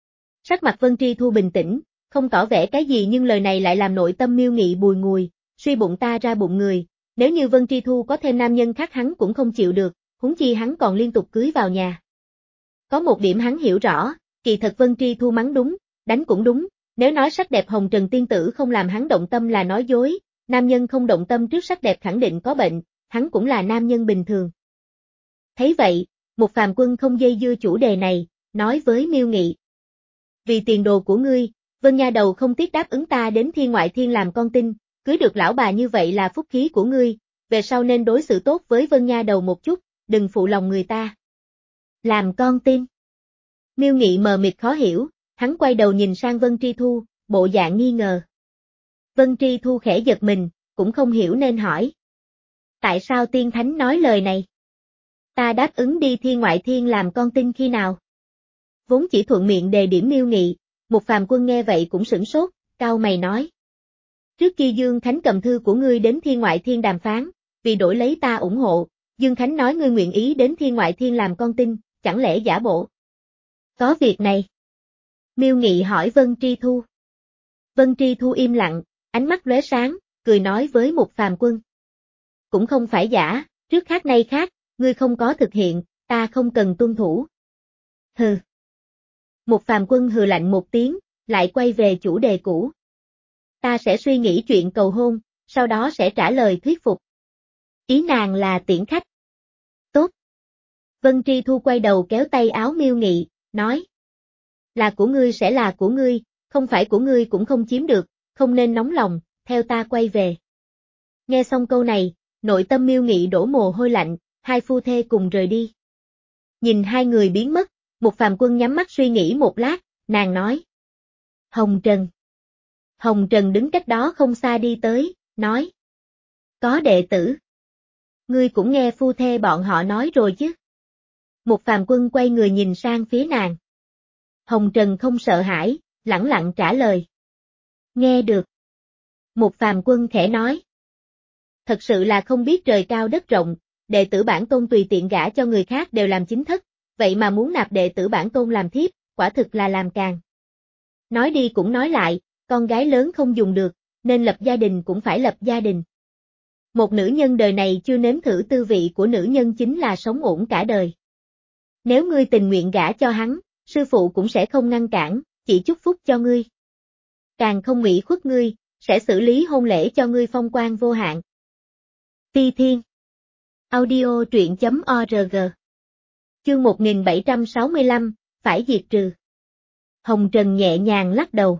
Sắc mặt Vân Tri Thu bình tĩnh, không tỏ vẻ cái gì nhưng lời này lại làm nội tâm Miêu Nghị bùi ngùi, suy bụng ta ra bụng người, nếu như Vân Tri Thu có thêm nam nhân khác hắn cũng không chịu được, huống chi hắn còn liên tục cưới vào nhà. Có một điểm hắn hiểu rõ, kỳ thật Vân Tri Thu mắng đúng, đánh cũng đúng, nếu nói sắc đẹp hồng trần tiên tử không làm hắn động tâm là nói dối, nam nhân không động tâm trước sắc đẹp khẳng định có bệnh, hắn cũng là nam nhân bình thường. Thấy vậy, Một Phàm Quân không dây dưa chủ đề này, nói với Miêu Nghị. Vì tiền đồ của ngươi, Vân nha đầu không tiếc đáp ứng ta đến thiên ngoại thiên làm con tin, cưới được lão bà như vậy là phúc khí của ngươi, về sau nên đối xử tốt với Vân nha đầu một chút, đừng phụ lòng người ta. Làm con tin. Miêu Nghị mờ mịt khó hiểu, hắn quay đầu nhìn sang Vân Tri Thu, bộ dạng nghi ngờ. Vân Tri Thu khẽ giật mình, cũng không hiểu nên hỏi. Tại sao tiên thánh nói lời này? Ta đáp ứng đi thiên ngoại thiên làm con tin khi nào? Vốn chỉ thuận miệng đề điểm Miêu Nghị, Một Phàm Quân nghe vậy cũng sửng sốt, cau mày nói. Trước kia Dương Khánh cầm thư của ngươi đến thiên ngoại thiên đàm phán, vì đổi lấy ta ủng hộ, Dương Khánh nói ngươi nguyện ý đến thiên ngoại thiên làm con tin, chẳng lẽ giả bộ? Có việc này. Miêu Nghị hỏi Vân Tri Thu. Vân Tri Thu im lặng, ánh mắt lóe sáng, cười nói với Một Phàm Quân. Cũng không phải giả, trước khác nay khác, ngươi không có thực hiện, ta không cần tuân thủ. Hừ. Một Phàm Quân hừ lạnh một tiếng, lại quay về chủ đề cũ. Ta sẽ suy nghĩ chuyện cầu hôn, sau đó sẽ trả lời thuyết phục. Ý nàng là tiễn khách. Tốt. Vân Tri Thu quay đầu kéo tay áo Miêu Nghị, nói. Là của ngươi sẽ là của ngươi, không phải của ngươi cũng không chiếm được, không nên nóng lòng, theo ta quay về. Nghe xong câu này, nội tâm Miêu Nghị đổ mồ hôi lạnh, hai phu thê cùng rời đi. Nhìn hai người biến mất, Một Phàm Quân nhắm mắt suy nghĩ một lát, nàng nói. Hồng Trần. Hồng Trần đứng cách đó không xa đi tới, nói. Có đệ tử. Ngươi cũng nghe phu thê bọn họ nói rồi chứ. Một Phàm Quân quay người nhìn sang phía nàng. Hồng Trần không sợ hãi, lẳng lặng trả lời. Nghe được. Một Phàm Quân khẽ nói. Thật sự là không biết trời cao đất rộng, đệ tử bản tôn tùy tiện gả cho người khác đều làm chính thất, vậy mà muốn nạp đệ tử bản tôn làm thiếp, quả thực là làm càng. Nói đi cũng nói lại, con gái lớn không dùng được, nên lập gia đình cũng phải lập gia đình. Một nữ nhân đời này chưa nếm thử tư vị của nữ nhân chính là sống ổn cả đời. Nếu ngươi tình nguyện gả cho hắn, sư phụ cũng sẽ không ngăn cản, chỉ chúc phúc cho ngươi. Càng không ủy khuất ngươi, sẽ xử lý hôn lễ cho ngươi phong quang vô hạn. Phi Thiên. Audio truyện chấm org. Chương một nghìn bảy trăm sáu mươi lăm, phải diệt trừ. Hồng Trần nhẹ nhàng lắc đầu.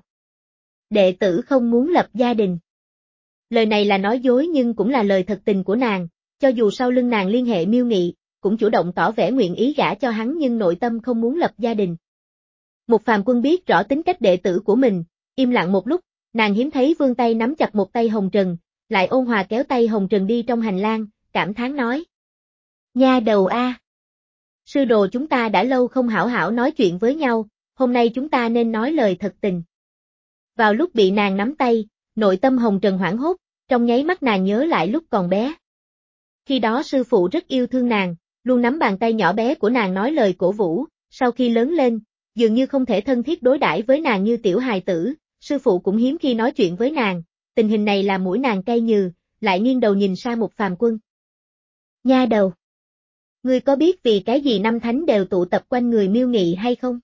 Đệ tử không muốn lập gia đình. Lời này là nói dối nhưng cũng là lời thật tình của nàng, cho dù sau lưng nàng liên hệ Miêu Nghị, cũng chủ động tỏ vẻ nguyện ý gả cho hắn nhưng nội tâm không muốn lập gia đình. Một Phàm Quân biết rõ tính cách đệ tử của mình, im lặng một lúc, nàng hiếm thấy vươn tay nắm chặt một tay Hồng Trần, lại ôn hòa kéo tay Hồng Trần đi trong hành lang, cảm thán nói. Nha đầu a, sư đồ chúng ta đã lâu không hảo hảo nói chuyện với nhau, hôm nay chúng ta nên nói lời thật tình. Vào lúc bị nàng nắm tay, nội tâm Hồng Trần hoảng hốt, trong nháy mắt nàng nhớ lại lúc còn bé. Khi đó sư phụ rất yêu thương nàng, luôn nắm bàn tay nhỏ bé của nàng nói lời cổ vũ, sau khi lớn lên, dường như không thể thân thiết đối đãi với nàng như tiểu hài tử, sư phụ cũng hiếm khi nói chuyện với nàng, tình hình này làm mũi nàng cay nhừ, lại nghiêng đầu nhìn sang Một Phàm Quân. Nha đầu, ngươi có biết vì cái gì năm thánh đều tụ tập quanh người Miêu Nghị hay không?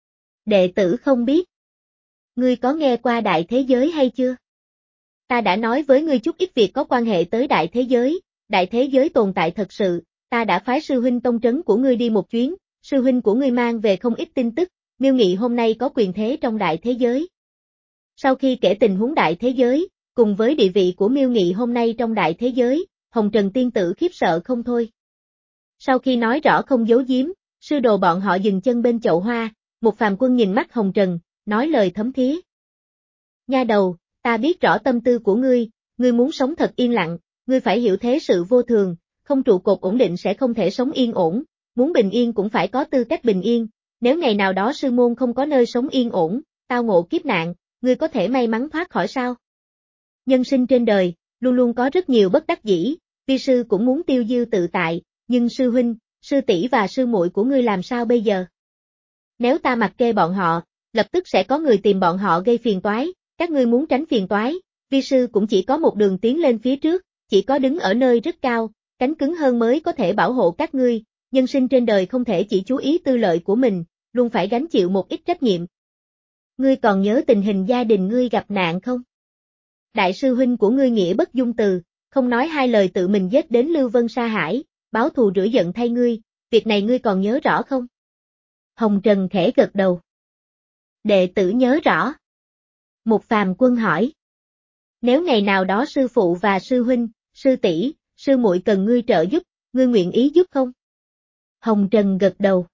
Đệ tử không biết. Ngươi có nghe qua đại thế giới hay chưa? Ta đã nói với ngươi chút ít việc có quan hệ tới đại thế giới, đại thế giới tồn tại thật sự, ta đã phái sư huynh tông trấn của ngươi đi một chuyến, sư huynh của ngươi mang về không ít tin tức, Miêu Nghị hôm nay có quyền thế trong đại thế giới. Sau khi kể tình huống đại thế giới, cùng với địa vị của Miêu Nghị hôm nay trong đại thế giới, Hồng Trần tiên tử khiếp sợ không thôi. Sau khi nói rõ không giấu giếm, sư đồ bọn họ dừng chân bên chậu hoa, Một Phàm Quân nhìn mắt Hồng Trần, nói lời thấm thía. Nha đầu, ta biết rõ tâm tư của ngươi, ngươi muốn sống thật yên lặng, ngươi phải hiểu thế sự vô thường, không trụ cột ổn định sẽ không thể sống yên ổn, muốn bình yên cũng phải có tư cách bình yên, nếu ngày nào đó sư môn không có nơi sống yên ổn, tao ngộ kiếp nạn, ngươi có thể may mắn thoát khỏi sao? Nhân sinh trên đời, luôn luôn có rất nhiều bất đắc dĩ, vi sư cũng muốn tiêu diêu tự tại, nhưng sư huynh, sư tỷ và sư muội của ngươi làm sao bây giờ? Nếu ta mặc kệ bọn họ, lập tức sẽ có người tìm bọn họ gây phiền toái, các ngươi muốn tránh phiền toái, vi sư cũng chỉ có một đường tiến lên phía trước, chỉ có đứng ở nơi rất cao, cánh cứng hơn mới có thể bảo hộ các ngươi, nhân sinh trên đời không thể chỉ chú ý tư lợi của mình, luôn phải gánh chịu một ít trách nhiệm. Ngươi còn nhớ tình hình gia đình ngươi gặp nạn không? Đại sư huynh của ngươi nghĩa bất dung từ, không nói hai lời tự mình giết đến Lưu Vân Sa Hải, báo thù rửa giận thay ngươi, việc này ngươi còn nhớ rõ không? Hồng Trần khẽ gật đầu. Đệ tử nhớ rõ. Mục Phàm Quân hỏi. Nếu ngày nào đó sư phụ và sư huynh, sư tỷ, sư muội cần ngươi trợ giúp, ngươi nguyện ý giúp không? Hồng Trần gật đầu.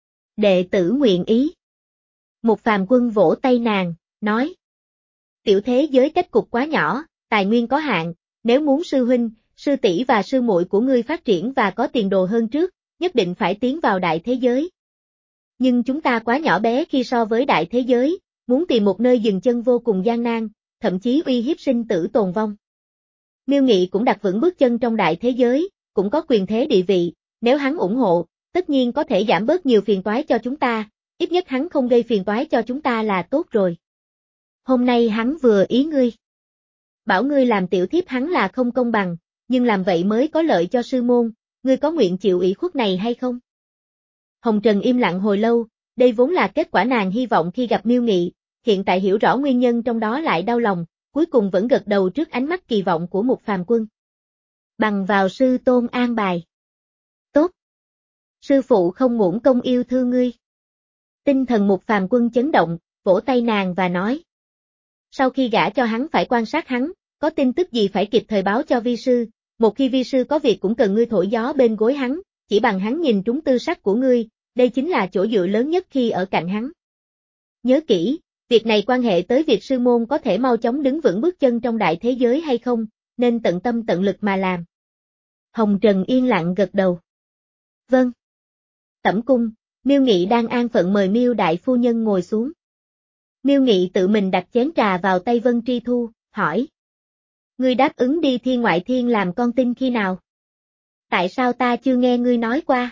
Đệ tử nguyện ý. Mục Phàm Quân vỗ tay nàng, nói. Tiểu thế giới cách cục quá nhỏ, tài nguyên có hạn, nếu muốn sư huynh, sư tỷ và sư muội của ngươi phát triển và có tiền đồ hơn trước, nhất định phải tiến vào đại thế giới. Nhưng chúng ta quá nhỏ bé khi so với đại thế giới, muốn tìm một nơi dừng chân vô cùng gian nan, thậm chí uy hiếp sinh tử tồn vong. Miêu Nghị cũng đặt vững bước chân trong đại thế giới, cũng có quyền thế địa vị, nếu hắn ủng hộ, tất nhiên có thể giảm bớt nhiều phiền toái cho chúng ta, ít nhất hắn không gây phiền toái cho chúng ta là tốt rồi. Hôm nay hắn vừa ý ngươi. Bảo ngươi làm tiểu thiếp hắn là không công bằng, nhưng làm vậy mới có lợi cho sư môn, ngươi có nguyện chịu ủy khuất này hay không? Hồng Trần im lặng hồi lâu, đây vốn là kết quả nàng hy vọng khi gặp Miêu Nghị, hiện tại hiểu rõ nguyên nhân trong đó lại đau lòng, cuối cùng vẫn gật đầu trước ánh mắt kỳ vọng của Mục Phàm Quân. Bằng vào sư tôn an bài. Tốt. Sư phụ không uổng công yêu thương ngươi. Tinh thần Mục Phàm Quân chấn động, vỗ tay nàng và nói. Sau khi gả cho hắn phải quan sát hắn, có tin tức gì phải kịp thời báo cho vi sư, một khi vi sư có việc cũng cần ngươi thổi gió bên gối hắn, chỉ bằng hắn nhìn trúng tư sắc của ngươi, đây chính là chỗ dựa lớn nhất khi ở cạnh hắn. Nhớ kỹ, việc này quan hệ tới việc sư môn có thể mau chóng đứng vững bước chân trong đại thế giới hay không, nên tận tâm tận lực mà làm. Hồng Trần yên lặng gật đầu. Vâng. Tẩm cung, Miêu Nghị đang an phận mời Miêu đại phu nhân ngồi xuống. Miêu Nghị tự mình đặt chén trà vào tay Vân Tri Thu, hỏi. Ngươi đáp ứng đi thiên ngoại thiên làm con tin khi nào? Tại sao ta chưa nghe ngươi nói qua?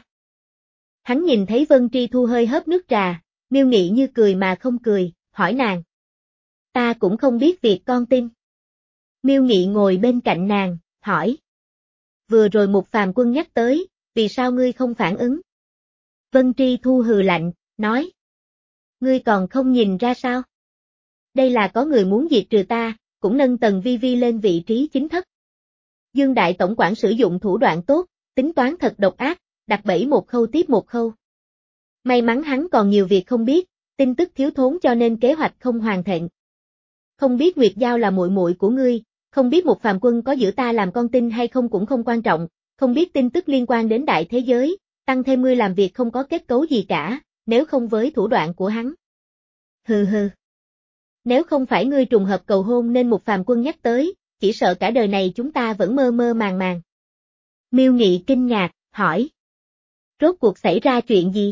Hắn nhìn thấy Vân Tri Thu hơi hớp nước trà, Miêu Nghị như cười mà không cười, hỏi nàng. Ta cũng không biết việc con tin. Miêu Nghị ngồi bên cạnh nàng, hỏi. Vừa rồi Mục Phàm Quân nhắc tới, vì sao ngươi không phản ứng? Vân Tri Thu hừ lạnh, nói. Ngươi còn không nhìn ra sao? Đây là có người muốn diệt trừ ta, cũng nâng Tần Vi Vi lên vị trí chính thất. Dương Đại Tổng quản sử dụng thủ đoạn tốt, tính toán thật độc ác, đặt bẫy một khâu tiếp một khâu. May mắn hắn còn nhiều việc không biết, tin tức thiếu thốn cho nên kế hoạch không hoàn thiện. Không biết Nguyệt Giao là muội muội của ngươi, không biết Mục Phàm Quân có giữ ta làm con tin hay không cũng không quan trọng, không biết tin tức liên quan đến đại thế giới, tăng thêm ngươi làm việc không có kết cấu gì cả, nếu không với thủ đoạn của hắn. Hừ hừ. Nếu không phải ngươi trùng hợp cầu hôn nên Mục Phàm Quân nhắc tới, chỉ sợ cả đời này chúng ta vẫn mơ mơ màng màng. Miêu Nghị kinh ngạc, hỏi. Rốt cuộc xảy ra chuyện gì?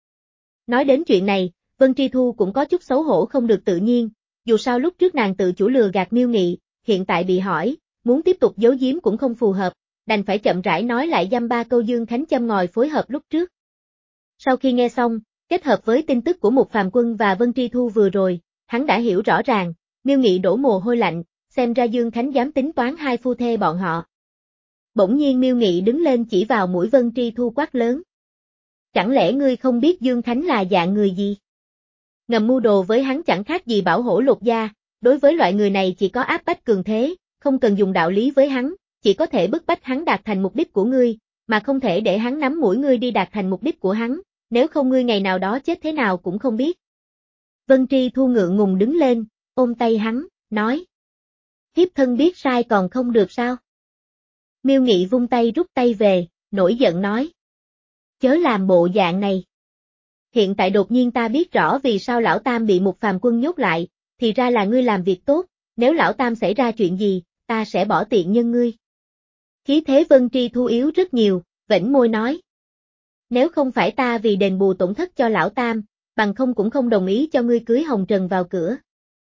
Nói đến chuyện này, Vân Tri Thu cũng có chút xấu hổ không được tự nhiên, dù sao lúc trước nàng tự chủ lừa gạt Miêu Nghị, hiện tại bị hỏi, muốn tiếp tục giấu giếm cũng không phù hợp, đành phải chậm rãi nói lại dăm ba câu Dương Khánh châm ngòi phối hợp lúc trước. Sau khi nghe xong, kết hợp với tin tức của Mục Phàm Quân và Vân Tri Thu vừa rồi, hắn đã hiểu rõ ràng, Miêu Nghị đổ mồ hôi lạnh, xem ra Dương Khánh dám tính toán hai phu thê bọn họ. Bỗng nhiên Miêu Nghị đứng lên chỉ vào mũi Vân Tri Thu quát lớn. Chẳng lẽ ngươi không biết Dương Khánh là dạng người gì? Ngầm mưu đồ với hắn chẳng khác gì bảo hổ lột da, đối với loại người này chỉ có áp bách cường thế, không cần dùng đạo lý với hắn, chỉ có thể bức bách hắn đạt thành mục đích của ngươi, mà không thể để hắn nắm mũi ngươi đi đạt thành mục đích của hắn, nếu không ngươi ngày nào đó chết thế nào cũng không biết. Vân Tri Thu ngượng ngùng đứng lên, ôm tay hắn, nói. Thiếp thân biết sai còn không được sao? Miêu Nghị vung tay rút tay về, nổi giận nói. Chớ làm bộ dạng này. Hiện tại đột nhiên ta biết rõ vì sao lão Tam bị Mục Phàm Quân nhốt lại, thì ra là ngươi làm việc tốt, nếu lão Tam xảy ra chuyện gì, ta sẽ bỏ tiện nhân ngươi. Khí thế Vân Tri Thu yếu rất nhiều, vểnh môi nói. Nếu không phải ta vì đền bù tổn thất cho lão Tam, bằng không cũng không đồng ý cho ngươi cưới Hồng Trần vào cửa.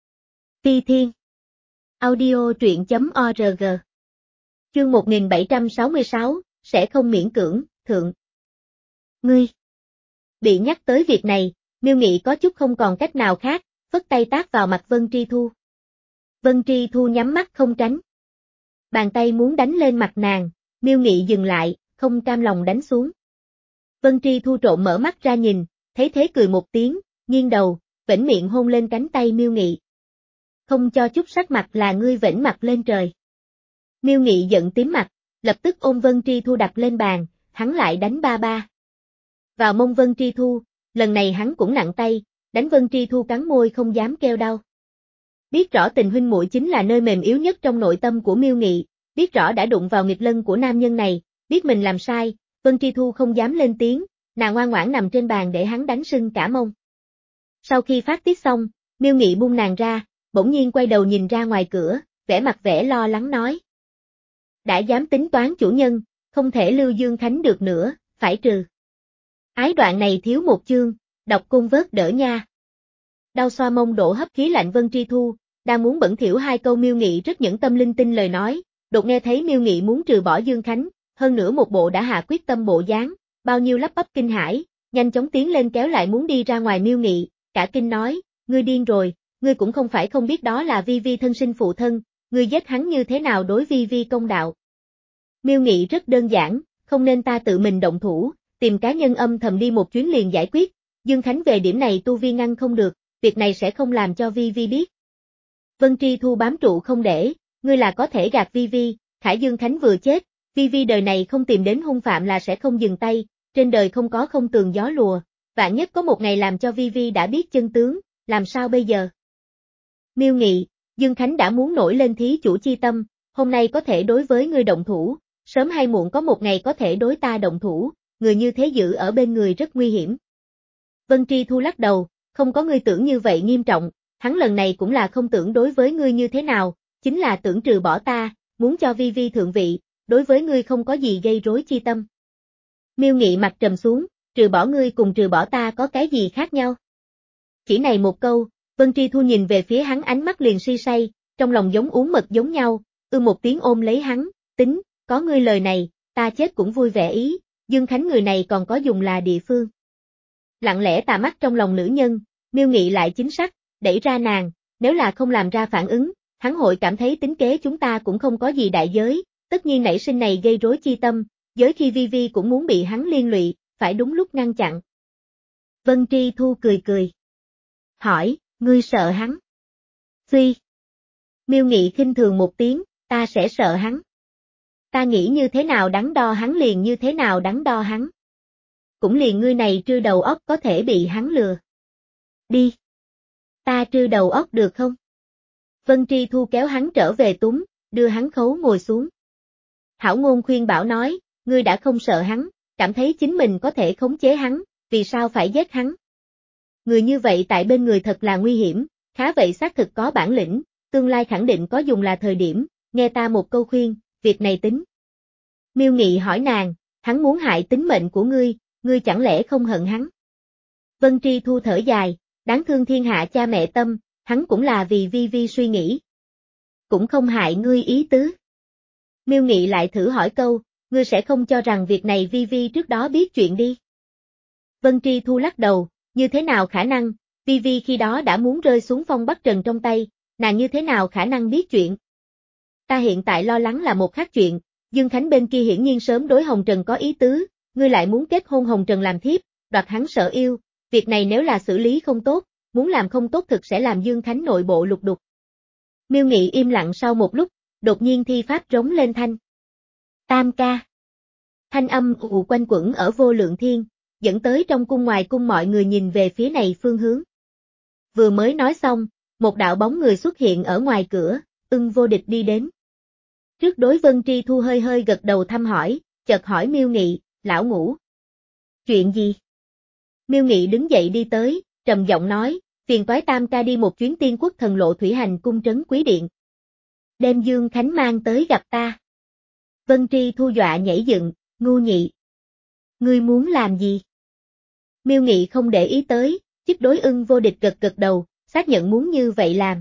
Phi Thiên Audio truyện chấm org Chương một nghìn bảy trăm sáu mươi sáu, sẽ không miễn cưỡng, thượng. Ngươi. Bị nhắc tới việc này, Miêu Nghị có chút không còn cách nào khác, phất tay tát vào mặt Vân Tri Thu. Vân Tri Thu nhắm mắt không tránh. Bàn tay muốn đánh lên mặt nàng, Miêu Nghị dừng lại, không cam lòng đánh xuống. Vân Tri Thu trộn mở mắt ra nhìn, thấy thế cười một tiếng, nghiêng đầu, vểnh miệng hôn lên cánh tay Miêu Nghị. Không cho chút sắc mặt là ngươi vểnh mặt lên trời. Miêu Nghị giận tím mặt, lập tức ôm Vân Tri Thu đặt lên bàn, hắn lại đánh ba ba. Vào mông Vân Tri Thu, lần này hắn cũng nặng tay, đánh Vân Tri Thu cắn môi không dám kêu đau. Biết rõ tình huynh muội chính là nơi mềm yếu nhất trong nội tâm của Miêu Nghị, biết rõ đã đụng vào nghịch lân của nam nhân này, biết mình làm sai, Vân Tri Thu không dám lên tiếng, nàng ngoan ngoãn nằm trên bàn để hắn đánh sưng cả mông. Sau khi phát tiết xong, Miêu Nghị buông nàng ra, bỗng nhiên quay đầu nhìn ra ngoài cửa, vẻ mặt vẻ lo lắng nói. Đã dám tính toán chủ nhân, không thể lưu Dương Khánh được nữa, phải trừ. Ái đoạn này thiếu một chương, đọc cung vớt đỡ nha. Đau xoa mông đổ hấp khí lạnh Vân Tri Thu, đang muốn bẩn thỉu hai câu Miêu Nghị rất nhẫn tâm linh tinh lời nói, đột nghe thấy Miêu Nghị muốn trừ bỏ Dương Khánh, hơn nữa một bộ đã hạ quyết tâm bộ dáng, bao nhiêu lắp bắp kinh hãi, nhanh chóng tiến lên kéo lại muốn đi ra ngoài Miêu Nghị, cả kinh nói, ngươi điên rồi, ngươi cũng không phải không biết đó là Vi Vi thân sinh phụ thân, ngươi giết hắn như thế nào đối Vi Vi công đạo. Miêu Nghị rất đơn giản, không nên ta tự mình động thủ, tìm cá nhân âm thầm đi một chuyến liền giải quyết, Dương Khánh về điểm này tu vi ngăn không được, việc này sẽ không làm cho Vi Vi biết. Vân Tri Thu bám trụ không để, ngươi là có thể gạt Vi Vi, Khải Dương Khánh vừa chết, Vi Vi đời này không tìm đến hung phạm là sẽ không dừng tay, trên đời không có không tường gió lùa, vạn nhất có một ngày làm cho Vi Vi đã biết chân tướng, làm sao bây giờ? Miêu Nghị, Dương Khánh đã muốn nổi lên thí chủ chi tâm, hôm nay có thể đối với ngươi động thủ, sớm hay muộn có một ngày có thể đối ta động thủ, người như thế giữ ở bên người rất nguy hiểm. Vân Tri Thu lắc đầu, không có ngươi tưởng như vậy nghiêm trọng, hắn lần này cũng là không tưởng đối với ngươi như thế nào, chính là tưởng trừ bỏ ta, muốn cho Vi Vi thượng vị, đối với ngươi không có gì gây rối chi tâm. Miêu Nghị mặt trầm xuống, trừ bỏ ngươi cùng trừ bỏ ta có cái gì khác nhau? Chỉ này một câu, Vân Tri Thu nhìn về phía hắn ánh mắt liền si say, trong lòng giống uống mật giống nhau, ư một tiếng ôm lấy hắn, tính, có ngươi lời này, ta chết cũng vui vẻ ý, Dương Khánh người này còn có dùng là địa phương. Lặng lẽ tà mắt trong lòng nữ nhân, Miêu Nghị lại chính xác, đẩy ra nàng, nếu là không làm ra phản ứng, hắn hội cảm thấy tính kế chúng ta cũng không có gì đại giới, tất nhiên nảy sinh này gây rối chi tâm, giới khi Vi Vi cũng muốn bị hắn liên lụy, phải đúng lúc ngăn chặn. Vân Tri Thu cười cười. Hỏi, ngươi sợ hắn? Phi. Miêu Nghị khinh thường một tiếng, ta sẽ sợ hắn. Ta nghĩ như thế nào đắn đo hắn liền như thế nào đắn đo hắn. Cũng liền ngươi này trư đầu óc có thể bị hắn lừa. Đi. Ta trư đầu óc được không? Vân Tri Thu kéo hắn trở về túm, đưa hắn khấu ngồi xuống. Hảo ngôn khuyên bảo nói, ngươi đã không sợ hắn, cảm thấy chính mình có thể khống chế hắn, vì sao phải giết hắn? Người như vậy tại bên người thật là nguy hiểm, khá vậy xác thực có bản lĩnh, tương lai khẳng định có dùng là thời điểm, nghe ta một câu khuyên, việc này tính. Miêu Nghị hỏi nàng, hắn muốn hại tính mệnh của ngươi, ngươi chẳng lẽ không hận hắn? Vân Tri Thu thở dài, đáng thương thiên hạ cha mẹ tâm, hắn cũng là vì Vi Vi suy nghĩ. Cũng không hại ngươi ý tứ. Miêu Nghị lại thử hỏi câu, ngươi sẽ không cho rằng việc này Vi Vi trước đó biết chuyện đi. Vân Tri Thu lắc đầu, như thế nào khả năng, Vi Vi khi đó đã muốn rơi xuống phong Bắc Trần trong tay, nàng như thế nào khả năng biết chuyện. Ta hiện tại lo lắng là một khác chuyện, Dương Khánh bên kia hiển nhiên sớm đối Hồng Trần có ý tứ, ngươi lại muốn kết hôn Hồng Trần làm thiếp, đoạt hắn sở yêu, việc này nếu là xử lý không tốt, muốn làm không tốt thực sẽ làm Dương Khánh nội bộ lục đục. Miêu Nghị im lặng sau một lúc, đột nhiên thi pháp rống lên thanh. Tam ca. Thanh âm ù quanh quẩn ở vô lượng thiên, dẫn tới trong cung ngoài cung mọi người nhìn về phía này phương hướng. Vừa mới nói xong, một đạo bóng người xuất hiện ở ngoài cửa, Ưng Vô Địch đi đến. Trước đối Vân Tri Thu hơi hơi gật đầu thăm hỏi, chợt hỏi Miêu Nghị, lão ngũ. Chuyện gì? Miêu Nghị đứng dậy đi tới, trầm giọng nói, phiền toái Tam ca đi một chuyến Tiên Quốc Thần Lộ thủy hành cung trấn Quý Điện. Đem Dương Khánh mang tới gặp ta. Vân Tri Thu dọa nhảy dựng, ngu nhị. Ngươi muốn làm gì? Miêu Nghị không để ý tới, chức đối Ưng Vô Địch gật gật đầu, xác nhận muốn như vậy làm.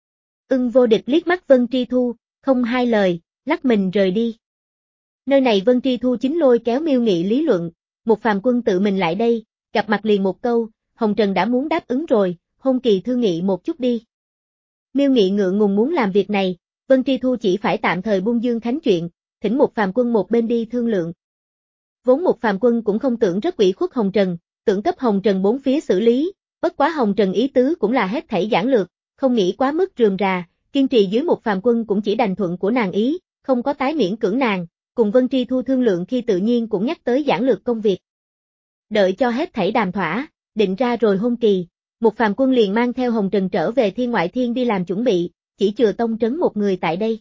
Ưng Vô Địch liếc mắt Vân Tri Thu, không hai lời, lắc mình rời đi. Nơi này Vân Tri Thu chính lôi kéo Miêu Nghị lý luận, một phàm quân tự mình lại đây, gặp mặt liền một câu, Hồng Trần đã muốn đáp ứng rồi, hôn kỳ thương nghị một chút đi. Miêu Nghị ngượng ngùng muốn làm việc này, Vân Tri Thu chỉ phải tạm thời buông Dương Khánh chuyện, thỉnh một phàm quân một bên đi thương lượng. Vốn một phàm quân cũng không tưởng rất ủy khuất Hồng Trần, tưởng cấp Hồng Trần bốn phía xử lý, bất quá Hồng Trần ý tứ cũng là hết thảy giản lược, không nghĩ quá mức rườm rà, kiên trì dưới một phàm quân cũng chỉ đành thuận của nàng ý, không có tái miễn cưỡng nàng, cùng Vân Tri Thu thương lượng khi tự nhiên cũng nhắc tới giản lược công việc. Đợi cho hết thảy đàm thỏa, định ra rồi hôn kỳ, một phàm quân liền mang theo Hồng Trần trở về Thiên Ngoại Thiên đi làm chuẩn bị, chỉ chừa tông trấn một người tại đây.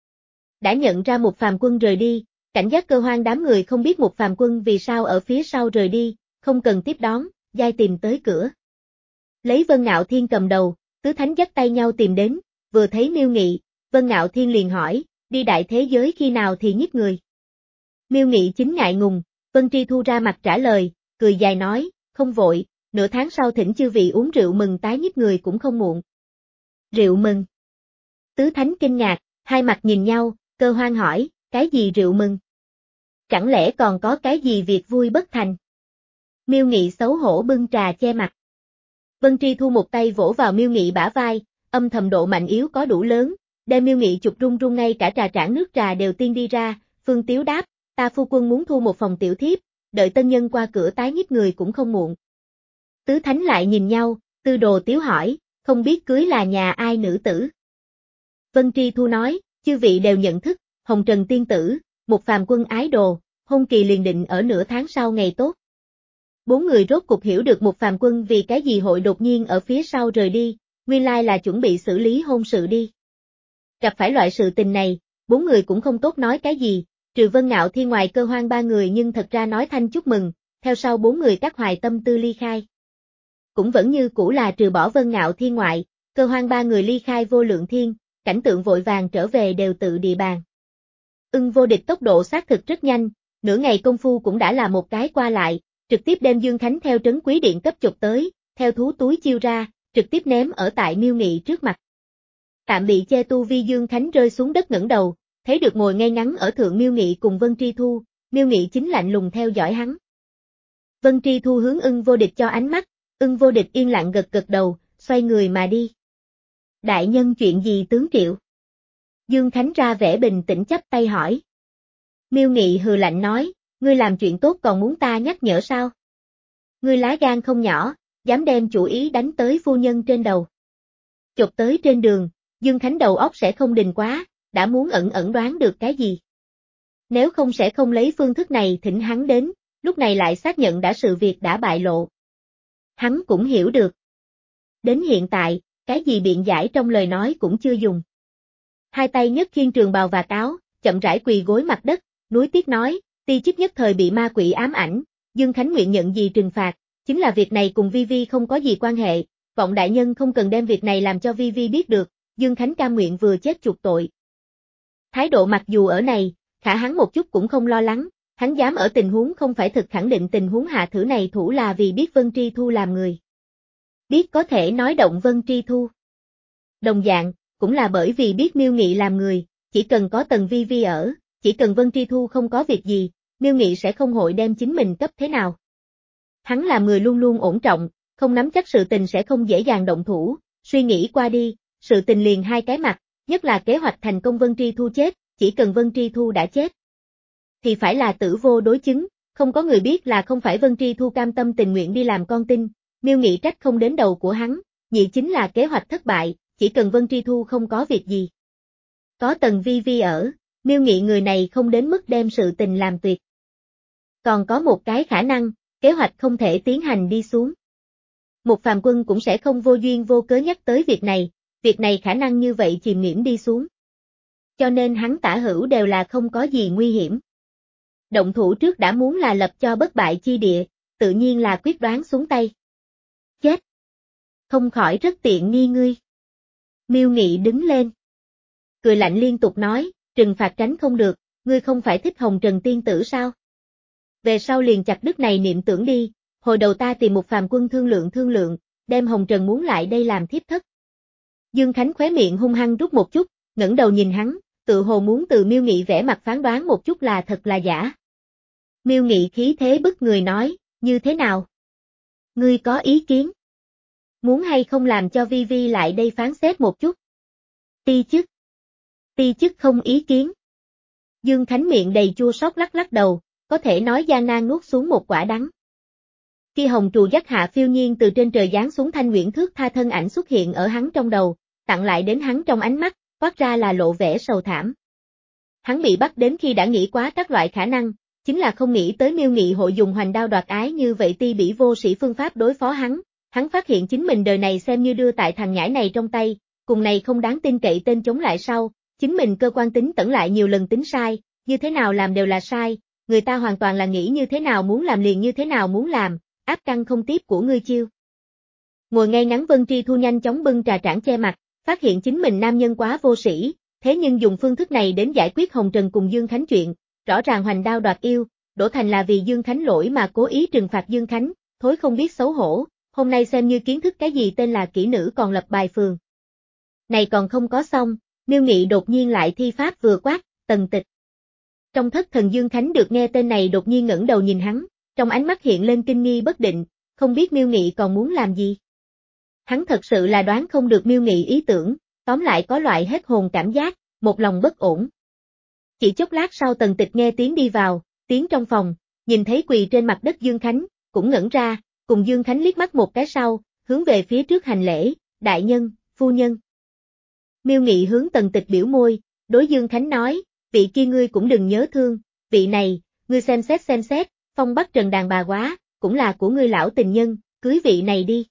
Đã nhận ra một phàm quân rời đi, cảnh giác Cơ Hoang đám người không biết một phàm quân vì sao ở phía sau rời đi, không cần tiếp đón, giai tìm tới cửa. Lấy Vân Ngạo Thiên cầm đầu, tứ thánh dắt tay nhau tìm đến, vừa thấy Miêu Nghị, Vân Ngạo Thiên liền hỏi, đi đại thế giới khi nào thì nhích người. Miêu Nghị chính ngại ngùng, Vân Tri Thu ra mặt trả lời, cười dài nói, không vội, nửa tháng sau thỉnh chư vị uống rượu mừng tái nhích người cũng không muộn. Rượu mừng. Tứ thánh kinh ngạc, hai mặt nhìn nhau, Cơ Hoang hỏi, cái gì rượu mừng? Chẳng lẽ còn có cái gì việc vui bất thành? Miêu Nghị xấu hổ bưng trà che mặt. Vân Tri Thu một tay vỗ vào Miêu Nghị bả vai, âm thầm độ mạnh yếu có đủ lớn, đem Miêu Nghị chụp run run ngay cả trà trảng nước trà đều tiên đi ra, Phương Tiếu đáp, ta phu quân muốn thu một phòng tiểu thiếp, đợi tân nhân qua cửa tái nhích người cũng không muộn. Tứ thánh lại nhìn nhau, Tư Đồ Tiếu hỏi, không biết cưới là nhà ai nữ tử? Vân Tri Thu nói, chư vị đều nhận thức, Hồng Trần tiên tử, một phàm quân ái đồ, hôn kỳ liền định ở nửa tháng sau ngày tốt. Bốn người rốt cục hiểu được một phàm quân vì cái gì hội đột nhiên ở phía sau rời đi, nguyên lai là chuẩn bị xử lý hôn sự đi. Gặp phải loại sự tình này, bốn người cũng không tốt nói cái gì, trừ Vân Ngạo Thiên ngoài Cơ Hoang ba người nhưng thật ra nói thanh chúc mừng, theo sau bốn người các hoài tâm tư ly khai. Cũng vẫn như cũ là trừ bỏ Vân Ngạo Thiên ngoại, Cơ Hoang ba người ly khai Vô Lượng Thiên, cảnh tượng vội vàng trở về đều tự địa bàn. Ưng Vô Địch tốc độ xác thực rất nhanh, nửa ngày công phu cũng đã là một cái qua lại, trực tiếp đem Dương Khánh theo trấn quý điện cấp chụp tới, theo thú túi chiêu ra, trực tiếp ném ở tại Miêu Nghị trước mặt. Tạm bị che tu vi Dương Khánh rơi xuống đất ngẩng đầu, thấy được ngồi ngay ngắn ở thượng Miêu Nghị cùng Vân Tri Thu, Miêu Nghị chính lạnh lùng theo dõi hắn. Vân Tri Thu hướng Ưng Vô Địch cho ánh mắt, Ưng Vô Địch yên lặng gật gật đầu, xoay người mà đi. Đại nhân chuyện gì tướng triệu? Dương Khánh ra vẻ bình tĩnh chắp tay hỏi. Miêu Nghị hừ lạnh nói, ngươi làm chuyện tốt còn muốn ta nhắc nhở sao? Ngươi lá gan không nhỏ, dám đem chủ ý đánh tới phu nhân trên đầu. Chộp tới trên đường, Dương Khánh đầu óc sẽ không đình quá, đã muốn ẩn ẩn đoán được cái gì. Nếu không sẽ không lấy phương thức này thỉnh hắn đến, lúc này lại xác nhận đã sự việc đã bại lộ. Hắn cũng hiểu được. Đến hiện tại, cái gì biện giải trong lời nói cũng chưa dùng. Hai tay nhất khiên trường bào và cáo, chậm rãi quỳ gối mặt đất, núi tiếc nói, ti chức nhất thời bị ma quỷ ám ảnh, Dương Khánh nguyện nhận gì trừng phạt, chính là việc này cùng Vi Vi không có gì quan hệ, vọng đại nhân không cần đem việc này làm cho Vi Vi biết được, Dương Khánh cam nguyện vừa chết chuộc tội. Thái độ mặc dù ở này, khả hắn một chút cũng không lo lắng, hắn dám ở tình huống không phải thực khẳng định tình huống hạ thử này thủ là vì biết Vân Tri Thu làm người. Biết có thể nói động Vân Tri Thu. Đồng dạng, cũng là bởi vì biết Miêu Nghị làm người, chỉ cần có Tần Vi Vi ở, chỉ cần Vân Tri Thu không có việc gì, Miêu Nghị sẽ không hội đem chính mình cấp thế nào. Hắn làm người luôn luôn ổn trọng, không nắm chắc sự tình sẽ không dễ dàng động thủ, suy nghĩ qua đi, sự tình liền hai cái mặt, nhất là kế hoạch thành công Vân Tri Thu chết, chỉ cần Vân Tri Thu đã chết, thì phải là tử vô đối chứng, không có người biết là không phải Vân Tri Thu cam tâm tình nguyện đi làm con tin, Miêu Nghị trách không đến đầu của hắn, nhị chính là kế hoạch thất bại, chỉ cần Vân Tri Thu không có việc gì. Có Tần Vi Vi ở, Miêu Nghị người này không đến mức đem sự tình làm tuyệt. Còn có một cái khả năng, kế hoạch không thể tiến hành đi xuống. Một phàm quân cũng sẽ không vô duyên vô cớ nhắc tới việc này, việc này khả năng như vậy chìm nghiễm đi xuống. Cho nên hắn tả hữu đều là không có gì nguy hiểm. Động thủ trước đã muốn là lập cho bất bại chi địa, tự nhiên là quyết đoán xuống tay. Chết! Không khỏi rất tiện nghi ngươi. Miêu Nghị đứng lên. Cười lạnh liên tục nói, trừng phạt tránh không được, ngươi không phải thích Hồng Trần tiên tử sao? Về sau liền chặt đứt này niệm tưởng đi, hồi đầu ta tìm một phàm quân thương lượng thương lượng, đem Hồng Trần muốn lại đây làm thiếp thất. Dương Khánh khóe miệng hung hăng rút một chút, ngẩng đầu nhìn hắn, tự hồ muốn từ Miêu Nghị vẻ mặt phán đoán một chút là thật là giả. Miêu Nghị khí thế bức người nói, như thế nào? Ngươi có ý kiến? Muốn hay không làm cho Vi Vi lại đây phán xét một chút? Ti chức. Ti chức không ý kiến. Dương Khánh miệng đầy chua xót lắc lắc đầu, có thể nói gian nan nuốt xuống một quả đắng. Khi hồng trù dắt hạ phiêu nhiên từ trên trời giáng xuống, Thanh Nguyễn thước tha thân ảnh xuất hiện ở hắn trong đầu, tặng lại đến hắn trong ánh mắt, toát ra là lộ vẻ sầu thảm. Hắn bị bắt đến khi đã nghĩ quá các loại khả năng, chính là không nghĩ tới Miêu Nghị hội dùng hoành đao đoạt ái như vậy ti bỉ vô sĩ phương pháp đối phó hắn. Hắn phát hiện chính mình đời này xem như đưa tại thằng nhãi này trong tay, cùng này không đáng tin cậy tên chống lại sau, chính mình cơ quan tính tẩn lại nhiều lần tính sai, như thế nào làm đều là sai, người ta hoàn toàn là nghĩ như thế nào muốn làm liền như thế nào muốn làm, áp căn không tiếp của ngươi chiêu. Ngồi ngay ngắn Vân Tri Thu nhanh chóng bưng trà trảng che mặt, phát hiện chính mình nam nhân quá vô sĩ, thế nhưng dùng phương thức này đến giải quyết Hồng Trần cùng Dương Khánh chuyện, rõ ràng hoành đao đoạt yêu, đổ thành là vì Dương Khánh lỗi mà cố ý trừng phạt Dương Khánh, thối không biết xấu hổ, hôm nay xem như kiến thức cái gì tên là kỹ nữ còn lập bài phường. Này còn không có xong, Miêu Nghị đột nhiên lại thi pháp vừa quát, Tần Tịch. Trong thất thần Dương Khánh được nghe tên này đột nhiên ngẩng đầu nhìn hắn, trong ánh mắt hiện lên kinh nghi bất định, không biết Miêu Nghị còn muốn làm gì. Hắn thật sự là đoán không được Miêu Nghị ý tưởng, tóm lại có loại hết hồn cảm giác, một lòng bất ổn. Chỉ chốc lát sau Tần Tịch nghe tiếng đi vào, tiếng trong phòng, nhìn thấy quỳ trên mặt đất Dương Khánh, cũng ngẩn ra, cùng Dương Khánh liếc mắt một cái sau, hướng về phía trước hành lễ, đại nhân, phu nhân. Miêu Nghị hướng Tần Tịch biểu môi, đối Dương Khánh nói, vị kia ngươi cũng đừng nhớ thương, vị này, ngươi xem xét xem xét, Phong Bắc Trần đàn bà quá, cũng là của ngươi lão tình nhân, cưới vị này đi.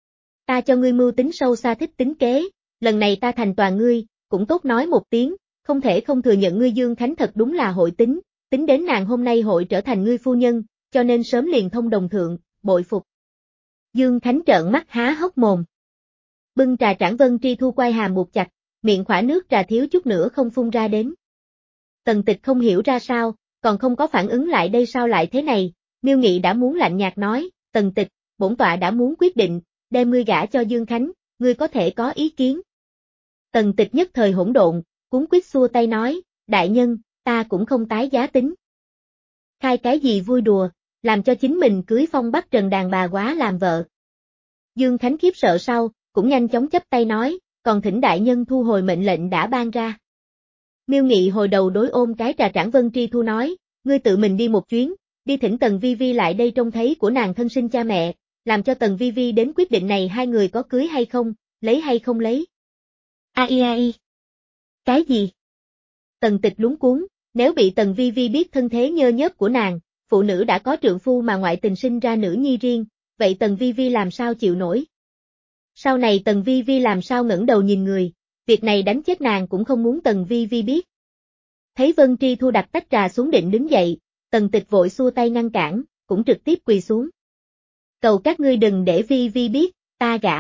Ta cho ngươi mưu tính sâu xa thích tính kế, lần này ta thành toàn ngươi, cũng tốt nói một tiếng, không thể không thừa nhận ngươi Dương Khánh thật đúng là hội tính, tính đến nàng hôm nay hội trở thành ngươi phu nhân, cho nên sớm liền thông đồng thượng, bội phục. Dương Khánh trợn mắt há hốc mồm. Bưng trà trảng Vân Tri Thu quay hàm buộc chặt, miệng khỏa nước trà thiếu chút nữa không phun ra đến. Tần Tịch không hiểu ra sao, còn không có phản ứng lại đây sao lại thế này, Miêu Nghị đã muốn lạnh nhạt nói, Tần Tịch, bổn tọa đã muốn quyết định, đem ngươi gả cho Dương Khánh, ngươi có thể có ý kiến. Tần Tịch nhất thời hỗn độn, cuống quýt xua tay nói, đại nhân, ta cũng không tái giá tính. Khai cái gì vui đùa, làm cho chính mình cưới Phong Bắc Trần đàn bà quá làm vợ. Dương Khánh khiếp sợ sau, cũng nhanh chóng chấp tay nói, còn thỉnh đại nhân thu hồi mệnh lệnh đã ban ra. Miêu Nghị hồi đầu đối ôm cái trà trảng Vân Tri Thu nói, ngươi tự mình đi một chuyến, đi thỉnh Tần Vi Vi lại đây trông thấy của nàng thân sinh cha mẹ, làm cho Tần Vi Vi đến quyết định này hai người có cưới hay không, lấy hay không lấy. Ai ai. Cái gì? Tần Tịch lúng cuống, nếu bị Tần Vi Vi biết thân thế nhơ nhớp của nàng, phụ nữ đã có trượng phu mà ngoại tình sinh ra nữ nhi riêng, vậy Tần Vi Vi làm sao chịu nổi? Sau này Tần Vi Vi làm sao ngẩng đầu nhìn người, việc này đánh chết nàng cũng không muốn Tần Vi Vi biết. Thấy Vân Tri Thu đặt tách trà xuống định đứng dậy, Tần Tịch vội xua tay ngăn cản, cũng trực tiếp quỳ xuống. Cầu các ngươi đừng để Vi Vi biết, ta gả.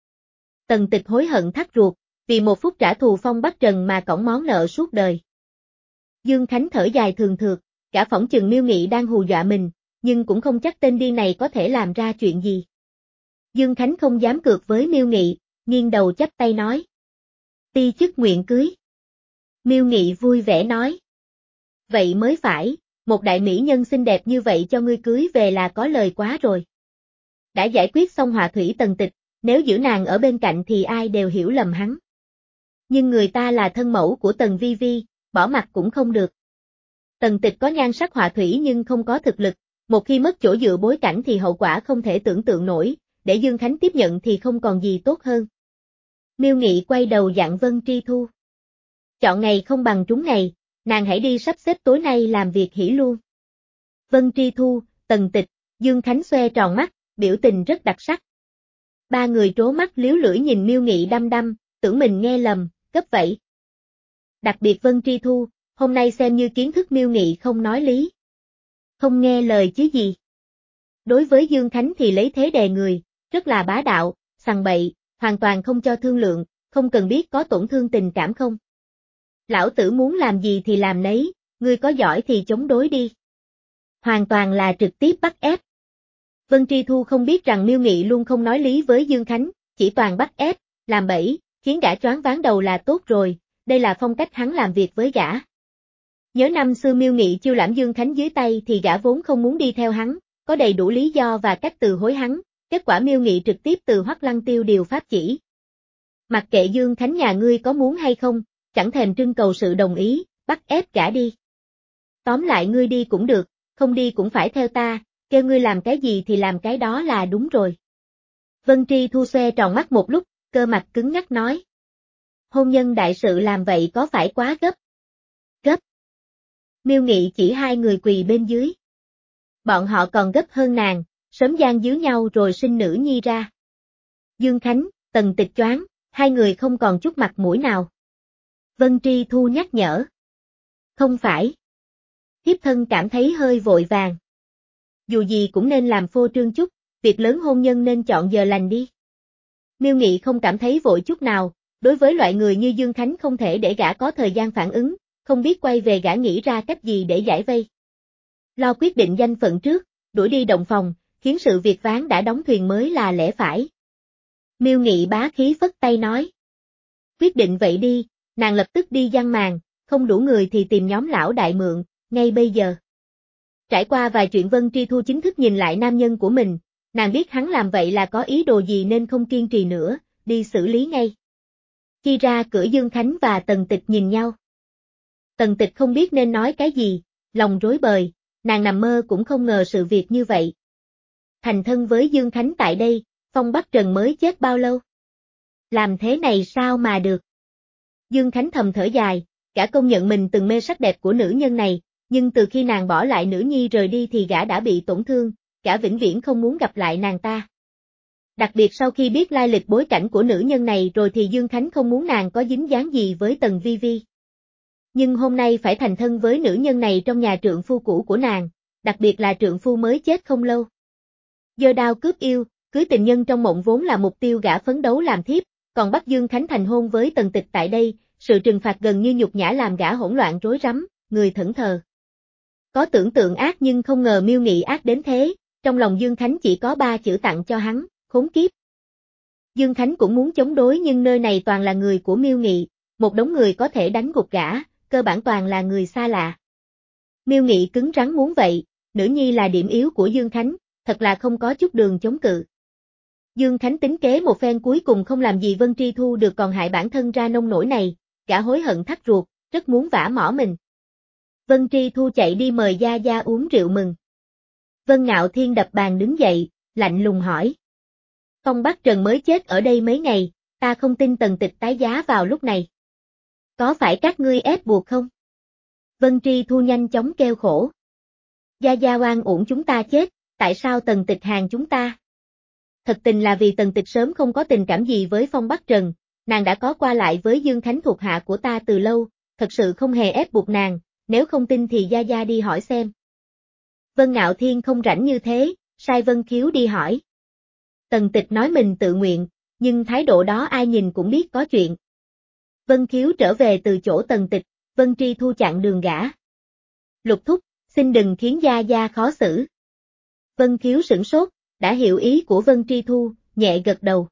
Tần Tịch hối hận thắt ruột, vì một phút trả thù Phong Bắc Trần mà cõng món nợ suốt đời. Dương Khánh thở dài thường thượt, cả phỏng chừng Miêu Nghị đang hù dọa mình, nhưng cũng không chắc tên điên này có thể làm ra chuyện gì. Dương Khánh không dám cược với Miêu Nghị, nghiêng đầu chắp tay nói. Ti chức nguyện cưới. Miêu Nghị vui vẻ nói. Vậy mới phải, một đại mỹ nhân xinh đẹp như vậy cho ngươi cưới về là có lời quá rồi. Đã giải quyết xong họa thủy Tần Tịch, nếu giữ nàng ở bên cạnh thì ai đều hiểu lầm hắn. Nhưng người ta là thân mẫu của Tần Vi Vi, bỏ mặt cũng không được. Tần Tịch có nhan sắc họa thủy nhưng không có thực lực, một khi mất chỗ dựa bối cảnh thì hậu quả không thể tưởng tượng nổi, để Dương Khánh tiếp nhận thì không còn gì tốt hơn. Miêu Nghị quay đầu dặn Vân Tri Thu. Chọn ngày không bằng trúng ngày, nàng hãy đi sắp xếp tối nay làm việc hỉ luôn. Vân Tri Thu, Tần Tịch, Dương Khánh xoe tròn mắt, biểu tình rất đặc sắc. Ba người trố mắt liếu lưỡi nhìn Miêu Nghị đăm đăm, tưởng mình nghe lầm, cấp vậy. Đặc biệt Vân Tri Thu, hôm nay xem như kiến thức Miêu Nghị không nói lý. Không nghe lời chứ gì. Đối với Dương Khánh thì lấy thế đè người, rất là bá đạo, sằng bậy, hoàn toàn không cho thương lượng, không cần biết có tổn thương tình cảm không. Lão tử muốn làm gì thì làm nấy, ngươi có giỏi thì chống đối đi. Hoàn toàn là trực tiếp bắt ép. Vân Tri Thu không biết rằng Miêu Nghị luôn không nói lý với Dương Khánh, chỉ toàn bắt ép, làm bẫy, khiến gã choáng váng đầu là tốt rồi, đây là phong cách hắn làm việc với gã. Nhớ năm xưa Miêu Nghị chiêu lãm Dương Khánh dưới tay thì gã vốn không muốn đi theo hắn, có đầy đủ lý do và cách từ hối hắn, kết quả Miêu Nghị trực tiếp từ Hoắc Lăng Tiêu điều pháp chỉ. Mặc kệ Dương Khánh nhà ngươi có muốn hay không, chẳng thèm trưng cầu sự đồng ý, bắt ép gã đi. tóm lại ngươi đi cũng được, không đi cũng phải theo ta, kêu ngươi làm cái gì thì làm cái đó là đúng rồi. Vân Tri Thu xoe tròn mắt một lúc, cơ mặt cứng ngắc nói. Hôn nhân đại sự làm vậy có phải quá gấp? Gấp. Miêu Nghị chỉ hai người quỳ bên dưới. Bọn họ còn gấp hơn nàng, sớm gian díu nhau rồi sinh nữ nhi ra. Dương Khánh, Tần Tịch choáng, hai người không còn chút mặt mũi nào. Vân Tri Thu nhắc nhở. Không phải. Thiếp thân cảm thấy hơi vội vàng. Dù gì cũng nên làm phô trương chút, việc lớn hôn nhân nên chọn giờ lành đi. Miêu Nghị không cảm thấy vội chút nào, đối với loại người như Dương Khánh không thể để gã có thời gian phản ứng, không biết quay về gã nghĩ ra cách gì để giải vây. Lo quyết định danh phận trước, đuổi đi động phòng, khiến sự việc ván đã đóng thuyền mới là lẽ phải. Miêu Nghị bá khí phất tay nói. Quyết định vậy đi, nàng lập tức đi giăng màn, không đủ người thì tìm nhóm lão đại mượn, ngay bây giờ. Trải qua vài chuyện Vân Tri Thu chính thức nhìn lại nam nhân của mình, nàng biết hắn làm vậy là có ý đồ gì nên không kiên trì nữa, đi xử lý ngay. Khi ra cửa Dương Khánh và Tần Tịch nhìn nhau. Tần Tịch không biết nên nói cái gì, lòng rối bời, nàng nằm mơ cũng không ngờ sự việc như vậy. Thành thân với Dương Khánh tại đây, Phong Bắc Trần mới chết bao lâu? Làm thế này sao mà được? Dương Khánh thầm thở dài, gã công nhận mình từng mê sắc đẹp của nữ nhân này, nhưng từ khi nàng bỏ lại nữ nhi rời đi thì gã đã bị tổn thương, gã vĩnh viễn không muốn gặp lại nàng ta. Đặc biệt sau khi biết lai lịch bối cảnh của nữ nhân này rồi thì Dương Khánh không muốn nàng có dính dáng gì với Tần Vi Vi. Nhưng hôm nay phải thành thân với nữ nhân này trong nhà trượng phu cũ của nàng, đặc biệt là trượng phu mới chết không lâu. Giơ đao cướp yêu, cưới tình nhân trong mộng vốn là mục tiêu gã phấn đấu làm thiếp, còn bắt Dương Khánh thành hôn với Tần Tịch tại đây, sự trừng phạt gần như nhục nhã làm gã hỗn loạn rối rắm, người thẫn thờ. Có tưởng tượng ác nhưng không ngờ Miêu Nghị ác đến thế, trong lòng Dương Khánh chỉ có ba chữ tặng cho hắn, khốn kiếp. Dương Khánh cũng muốn chống đối nhưng nơi này toàn là người của Miêu Nghị, một đống người có thể đánh gục gã, cơ bản toàn là người xa lạ. Miêu Nghị cứng rắn muốn vậy, nữ nhi là điểm yếu của Dương Khánh, thật là không có chút đường chống cự. Dương Khánh tính kế một phen cuối cùng không làm gì Vân Tri Thu được còn hại bản thân ra nông nổi này, gã hối hận thắt ruột, rất muốn vả mỏ mình. Vân Tri Thu chạy đi mời Gia Gia uống rượu mừng. Vân Ngạo Thiên đập bàn đứng dậy, lạnh lùng hỏi. Phong Bắc Trần mới chết ở đây mấy ngày, ta không tin Tần Tịch tái giá vào lúc này. Có phải các ngươi ép buộc không? Vân Tri Thu nhanh chóng kêu khổ. Gia Gia oan uổng chúng ta chết, tại sao Tần Tịch hàng chúng ta? Thật tình là vì Tần Tịch sớm không có tình cảm gì với Phong Bắc Trần, nàng đã có qua lại với Dương Khánh thuộc hạ của ta từ lâu, thật sự không hề ép buộc nàng, nếu không tin thì Gia Gia đi hỏi xem. Vân Ngạo Thiên không rảnh như thế, sai Vân Khiếu đi hỏi. Tần Tịch nói mình tự nguyện, nhưng thái độ đó ai nhìn cũng biết có chuyện. Vân Khiếu trở về từ chỗ Tần Tịch, Vân Tri Thu chặn đường gã. Lục thúc, xin đừng khiến Gia Gia khó xử. Vân Khiếu sửng sốt, đã hiểu ý của Vân Tri Thu, nhẹ gật đầu.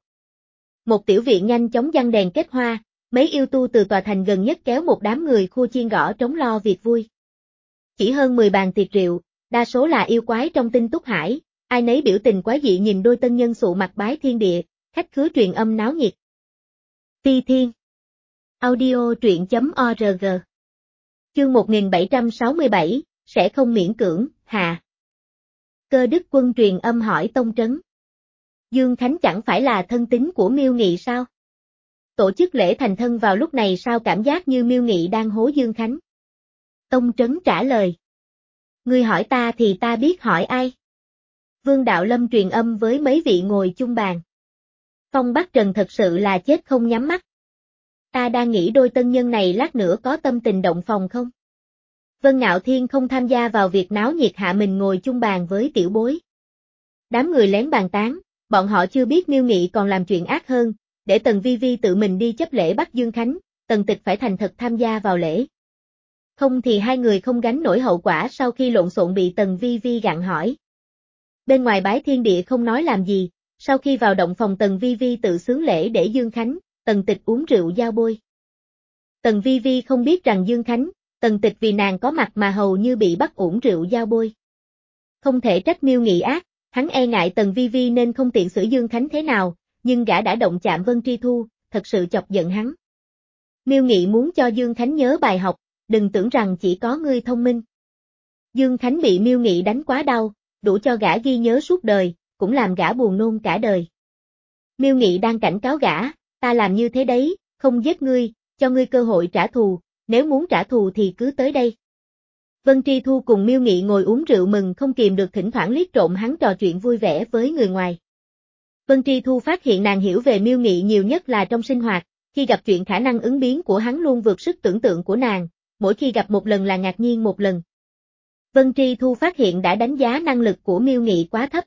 Một tiểu viện nhanh chóng giăng đèn kết hoa, mấy yêu tu từ tòa thành gần nhất kéo một đám người khua chiên gõ trống lo việc vui. Chỉ hơn mười bàn tiệc rượu, đa số là yêu quái trong Tinh Túc Hải, ai nấy biểu tình quái dị nhìn đôi tân nhân sụ mặt bái thiên địa, khách khứa truyền âm náo nhiệt. Ti Thiên Audio truyện.org Chương một nghìn bảy trăm sáu mươi bảy, sẽ không miễn cưỡng, hạ. Cơ Đức Quân truyền âm hỏi tông trấn. Dương Khánh chẳng phải là thân tín của Miêu Nghị sao? Tổ chức lễ thành thân vào lúc này sao cảm giác như Miêu Nghị đang hố Dương Khánh? Tông trấn trả lời. Ngươi hỏi ta thì ta biết hỏi ai? Vương Đạo Lâm truyền âm với mấy vị ngồi chung bàn. Phong Bắc Trần thật sự là chết không nhắm mắt. Ta đang nghĩ đôi tân nhân này lát nữa có tâm tình động phòng không? Vân Ngạo Thiên không tham gia vào việc náo nhiệt hạ mình ngồi chung bàn với tiểu bối. Đám người lén bàn tán, bọn họ chưa biết Miêu Nghị còn làm chuyện ác hơn, để Tần Vi Vi tự mình đi chấp lễ bắt Dương Khánh, Tần Tịch phải thành thật tham gia vào lễ. Không thì hai người không gánh nổi hậu quả sau khi lộn xộn bị Tần Vi Vi gặng hỏi. Bên ngoài bái thiên địa không nói làm gì, sau khi vào động phòng Tần Vi Vi tự xướng lễ để Dương Khánh, Tần Tịch uống rượu giao bôi. Tần Vi Vi không biết rằng Dương Khánh, Tần Tịch vì nàng có mặt mà hầu như bị bắt uống rượu giao bôi. Không thể trách Miêu Nghị ác, hắn e ngại Tần Vi Vi nên không tiện xử Dương Khánh thế nào, nhưng gã đã động chạm Vân Tri Thu, thật sự chọc giận hắn. Miêu Nghị muốn cho Dương Khánh nhớ bài học, đừng tưởng rằng chỉ có ngươi thông minh. Dương Khánh bị Miêu Nghị đánh quá đau, đủ cho gã ghi nhớ suốt đời, cũng làm gã buồn nôn cả đời. Miêu Nghị đang cảnh cáo gã, ta làm như thế đấy, không giết ngươi, cho ngươi cơ hội trả thù, nếu muốn trả thù thì cứ tới đây. Vân Tri Thu cùng Miêu Nghị ngồi uống rượu mừng không kìm được thỉnh thoảng liếc trộm hắn trò chuyện vui vẻ với người ngoài. Vân Tri Thu phát hiện nàng hiểu về Miêu Nghị nhiều nhất là trong sinh hoạt, khi gặp chuyện khả năng ứng biến của hắn luôn vượt sức tưởng tượng của nàng, mỗi khi gặp một lần là ngạc nhiên một lần. Vân Tri Thu phát hiện đã đánh giá năng lực của Miêu Nghị quá thấp.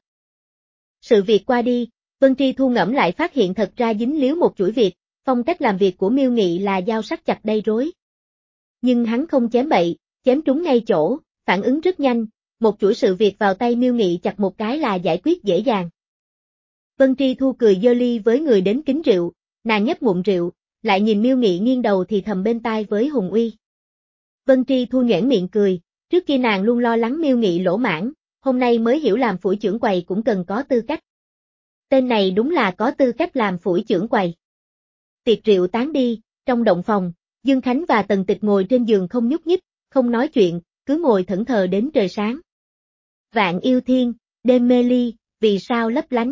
Sự việc qua đi, Vân Tri Thu ngẫm lại phát hiện thật ra dính líu một chuỗi việc, phong cách làm việc của Miêu Nghị là dao sắc chặt đầy rối. Nhưng hắn không chém bậy, chém trúng ngay chỗ, phản ứng rất nhanh, một chuỗi sự việc vào tay Miêu Nghị chặt một cái là giải quyết dễ dàng. Vân Tri Thu cười giơ ly với người đến kính rượu, nàng nhấp ngụm rượu, lại nhìn Miêu Nghị nghiêng đầu thì thầm bên tai với Hùng Uy. Vân Tri Thu nhoẻn miệng cười, trước kia nàng luôn lo lắng Miêu Nghị lỗ mãn, hôm nay mới hiểu làm phủi trưởng quầy cũng cần có tư cách. Tên này đúng là có tư cách làm phủi trưởng quầy. Tiệc rượu tán đi, trong động phòng, Dương Khánh và Tần Tịch ngồi trên giường không nhúc nhích, không nói chuyện, cứ ngồi thẫn thờ đến trời sáng. Vạn yêu thiên, đêm mê ly, vì sao lấp lánh.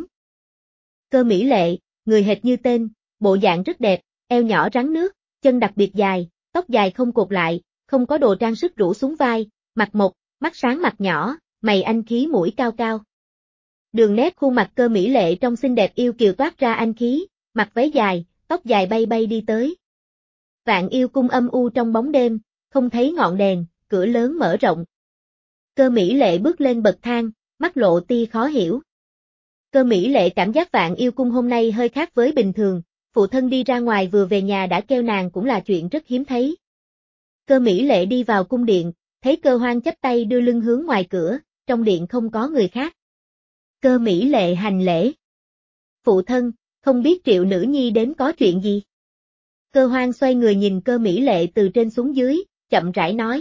Cơ mỹ lệ, người hệt như tên, bộ dạng rất đẹp, eo nhỏ rắn nước, chân đặc biệt dài, tóc dài không cột lại, không có đồ trang sức rủ xuống vai, mặt mộc, mắt sáng mặt nhỏ, mày anh khí mũi cao cao. Đường nét khuôn mặt cơ mỹ lệ trong xinh đẹp yêu kiều toát ra anh khí, mặc váy dài, tóc dài bay bay đi tới. Vạn yêu cung âm u trong bóng đêm, không thấy ngọn đèn, cửa lớn mở rộng. Cơ mỹ lệ bước lên bậc thang, mắt lộ tia khó hiểu. Cơ mỹ lệ cảm giác Vạn yêu cung hôm nay hơi khác với bình thường, phụ thân đi ra ngoài vừa về nhà đã kêu nàng cũng là chuyện rất hiếm thấy. Cơ mỹ lệ đi vào cung điện, thấy Cơ Hoang chắp tay đưa lưng hướng ngoài cửa, trong điện không có người khác. Cơ mỹ lệ hành lễ. Phụ thân, không biết Triệu nữ nhi đến có chuyện gì? Cơ Hoang xoay người nhìn Cơ mỹ lệ từ trên xuống dưới, chậm rãi nói.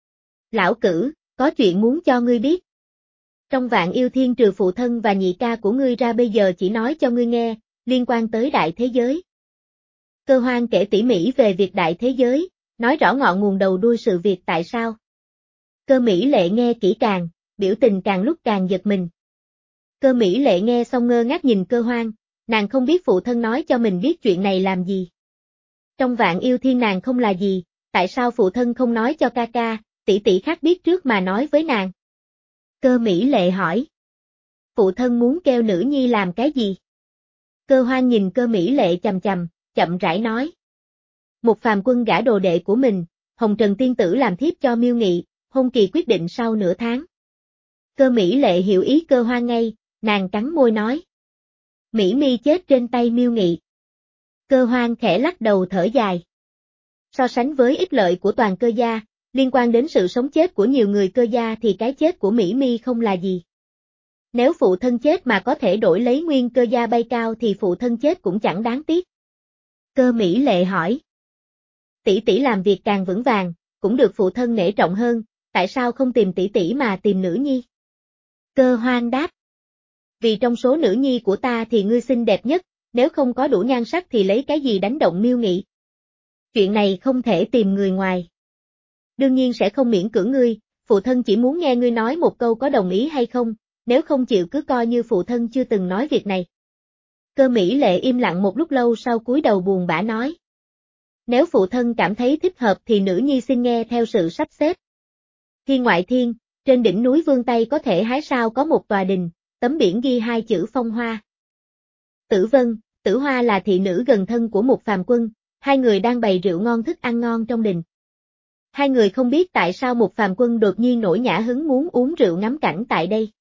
Lão cử, có chuyện muốn cho ngươi biết. Trong Vạn yêu thiên trừ phụ thân và nhị ca của ngươi ra bây giờ chỉ nói cho ngươi nghe, liên quan tới đại thế giới. Cơ Hoang kể tỉ mỉ về việc đại thế giới, nói rõ ngọn nguồn đầu đuôi sự việc tại sao. Cơ mỹ lệ nghe kỹ càng, biểu tình càng lúc càng giật mình. Cơ mỹ lệ nghe xong ngơ ngác nhìn Cơ Hoang, nàng không biết phụ thân nói cho mình biết chuyện này làm gì. Trong Vạn yêu thiên nàng không là gì, tại sao phụ thân không nói cho ca ca, tỷ tỷ khác biết trước mà nói với nàng? Cơ mỹ lệ hỏi. Phụ thân muốn kêu nữ nhi làm cái gì? Cơ Hoang nhìn Cơ mỹ lệ chằm chằm, chậm rãi nói. Một phàm quân gả đồ đệ của mình, Hồng Trần tiên tử làm thiếp cho Miêu Nghị, hôn kỳ quyết định sau nửa tháng. Cơ mỹ lệ hiểu ý Cơ Hoang ngay, nàng cắn môi nói. Mỹ mi chết trên tay Miêu Nghị. Cơ Hoang khẽ lắc đầu thở dài. So sánh với ích lợi của toàn Cơ gia, liên quan đến sự sống chết của nhiều người Cơ gia thì cái chết của Mỹ mi không là gì. Nếu phụ thân chết mà có thể đổi lấy nguyên Cơ gia bay cao thì phụ thân chết cũng chẳng đáng tiếc. Cơ mỹ lệ hỏi. Tỷ tỷ làm việc càng vững vàng, cũng được phụ thân nể trọng hơn, tại sao không tìm tỷ tỷ mà tìm nữ nhi? Cơ Hoang đáp. Vì trong số nữ nhi của ta thì ngươi xinh đẹp nhất, nếu không có đủ nhan sắc thì lấy cái gì đánh động Miêu Nghị? Chuyện này không thể tìm người ngoài. Đương nhiên sẽ không miễn cưỡng ngươi, phụ thân chỉ muốn nghe ngươi nói một câu có đồng ý hay không, nếu không chịu cứ coi như phụ thân chưa từng nói việc này. Cơ mỹ lệ im lặng một lúc lâu sau cúi đầu buồn bã nói. Nếu phụ thân cảm thấy thích hợp thì nữ nhi xin nghe theo sự sắp xếp. Thiên ngoại thiên, trên đỉnh núi Vương Tây có thể hái sao có một tòa đình, tấm biển ghi hai chữ Phong Hoa. Tử Vân, Tử Hoa là thị nữ gần thân của một phàm quân, hai người đang bày rượu ngon thức ăn ngon trong đình. Hai người không biết tại sao một phàm quân đột nhiên nổi nhã hứng muốn uống rượu ngắm cảnh tại đây.